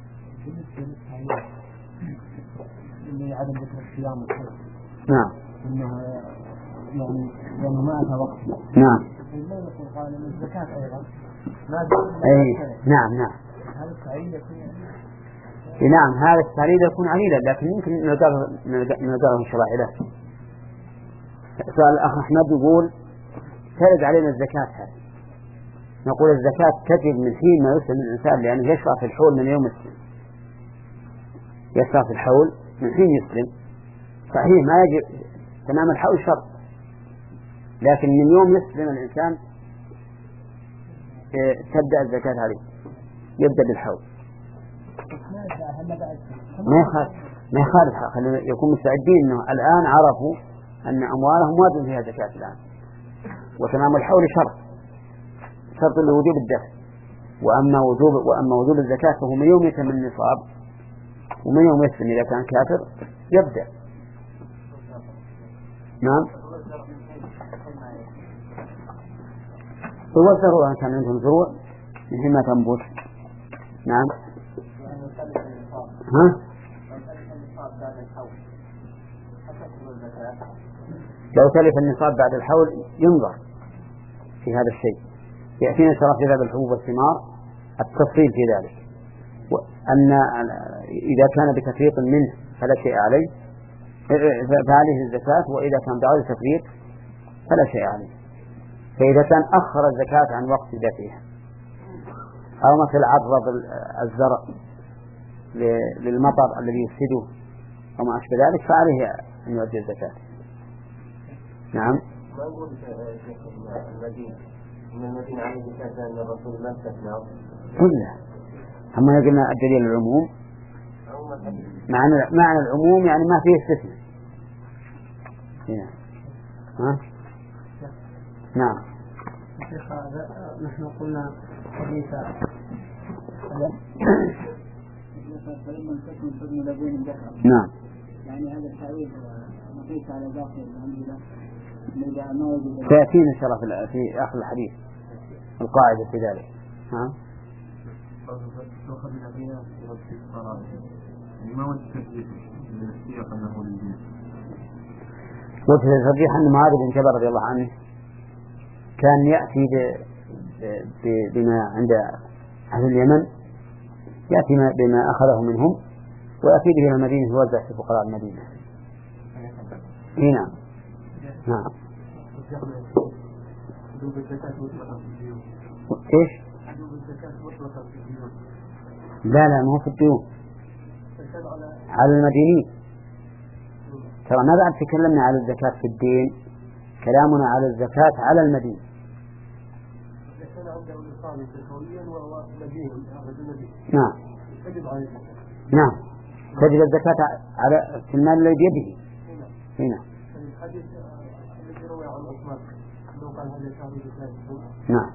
اللي عدم ذكر الصيام نعم. إنها يعني لأنه ما أتى وقت. نعم. لا يقول قال من الزكاة أيضا. أي نعم نعم. هذا التعليل يكون نعم هذا التعليل يكون عليلا، لكن يمكن نلقاه شرائعه. سؤال الأخ أحمد يقول ترد علينا الزكاة هذه. نقول الزكاة تجب من حين ما يسلم الإنسان، لأنه يشرع في الحول من يوم يسلم، يشرع في الحول من حين يسلم. صحيح ما يجب تمام الحول شرط، لكن من يوم يسلم الإنسان تبدأ الزكاة عليه، يبدأ بالحول. ما يخالف ما يخالف خلينا يكون مستعدين إنه الآن عرفوا أن أموالهم واجب فيها زكاة الآن، وتمام الحول شرط شرط لوجوب الدفع. وأما وجوب وأما وجوب الزكاة فهو من يوم يتم النصاب، ومن يوم يسلم إذا كان كافر يبدأ. نعم. هو الزروع كان عندهم زروع من حين ما تنبت. نعم. ها؟ لو تلف النصاب بعد الحول ينظر في هذا الشيء. يأتينا إن شاء الله في باب الحبوب والثمار التفصيل في ذلك، أن إذا كان بتفريط منه فلا شيء عليه فعليه الزكاة، وإذا كان بغير تفريط فلا شيء عليه. فإذا كان أخر الزكاة عن وقت دفعها، أو مثل عرض الزرع للمطر الذي يفسده أو ما أشبه ذلك فعليه أن يؤدي الزكاة. نعم. ما يقول شيخ المدينة إن المدينة عليه زكاة أن الرسول ما استثناه؟ كلها. أما قلنا الدليل العموم، معنى معنى العموم يعني ما فيه استثناء. هنا. ها؟ نعم. شيخ نحن قلنا حديثا نعم. يعني هذا التعويض نقيس على ذاته الحمد سيأتينا إن شاء الله في آخر الحديث القاعدة في ذلك. ها؟ وجه الترجيح أن معاذ بن جبل رضي الله عنه كان يأتي بما عند أهل اليمن، يأتي بما أخذه منهم ويأتي به إلى المدينة يوزع في فقراء المدينة. نعم. نعم. إيش؟ لا لا مو في الديون، على المدينين. ترى ما بعد تكلمنا على الزكاة في الدين، كلامنا على الزكاة على المدين. نعم. نعم. تجب الزكاة على في المال الذي بيده. هنا. نعم.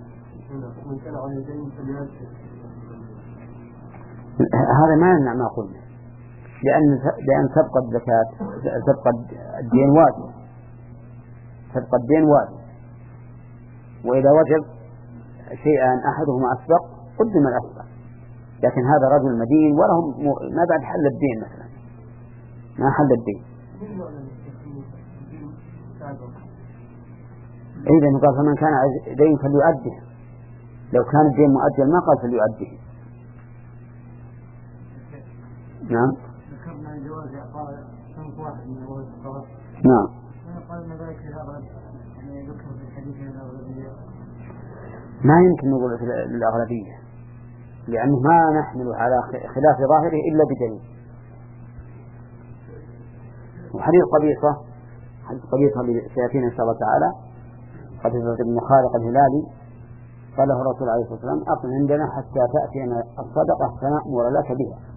هذا ما يمنع ما قلنا، لأن لأن تبقى الزكاة تبقى الدين واجب، تبقى الدين واجب، وإذا وجب شيئا أحدهما أسبق قدم الأسبق. لكن هذا رجل مدين ولهم ما بعد حل الدين مثلا، ما حل الدين. إذا قال فمن كان دين فليؤديه، لو كان الدين مؤجل ما قال فليؤديه. نعم. ذكرنا جواز إعطاء صنف واحد من أموال الفقراء. نعم. قال ما ذلك لهذا يعني ذكر في الحديث الأغلبية. ما يمكن نقول الأغلبية، لأنه ما نحمل على خلاف ظاهره إلا بدليل. وحديث قبيصة حديث قبيصة اللي سيأتينا إن شاء الله تعالى، قبيصة بن خالق الهلالي قال له الرسول عليه الصلاة والسلام أقم عندنا حتى تأتينا الصدقة فنأمر لك بها.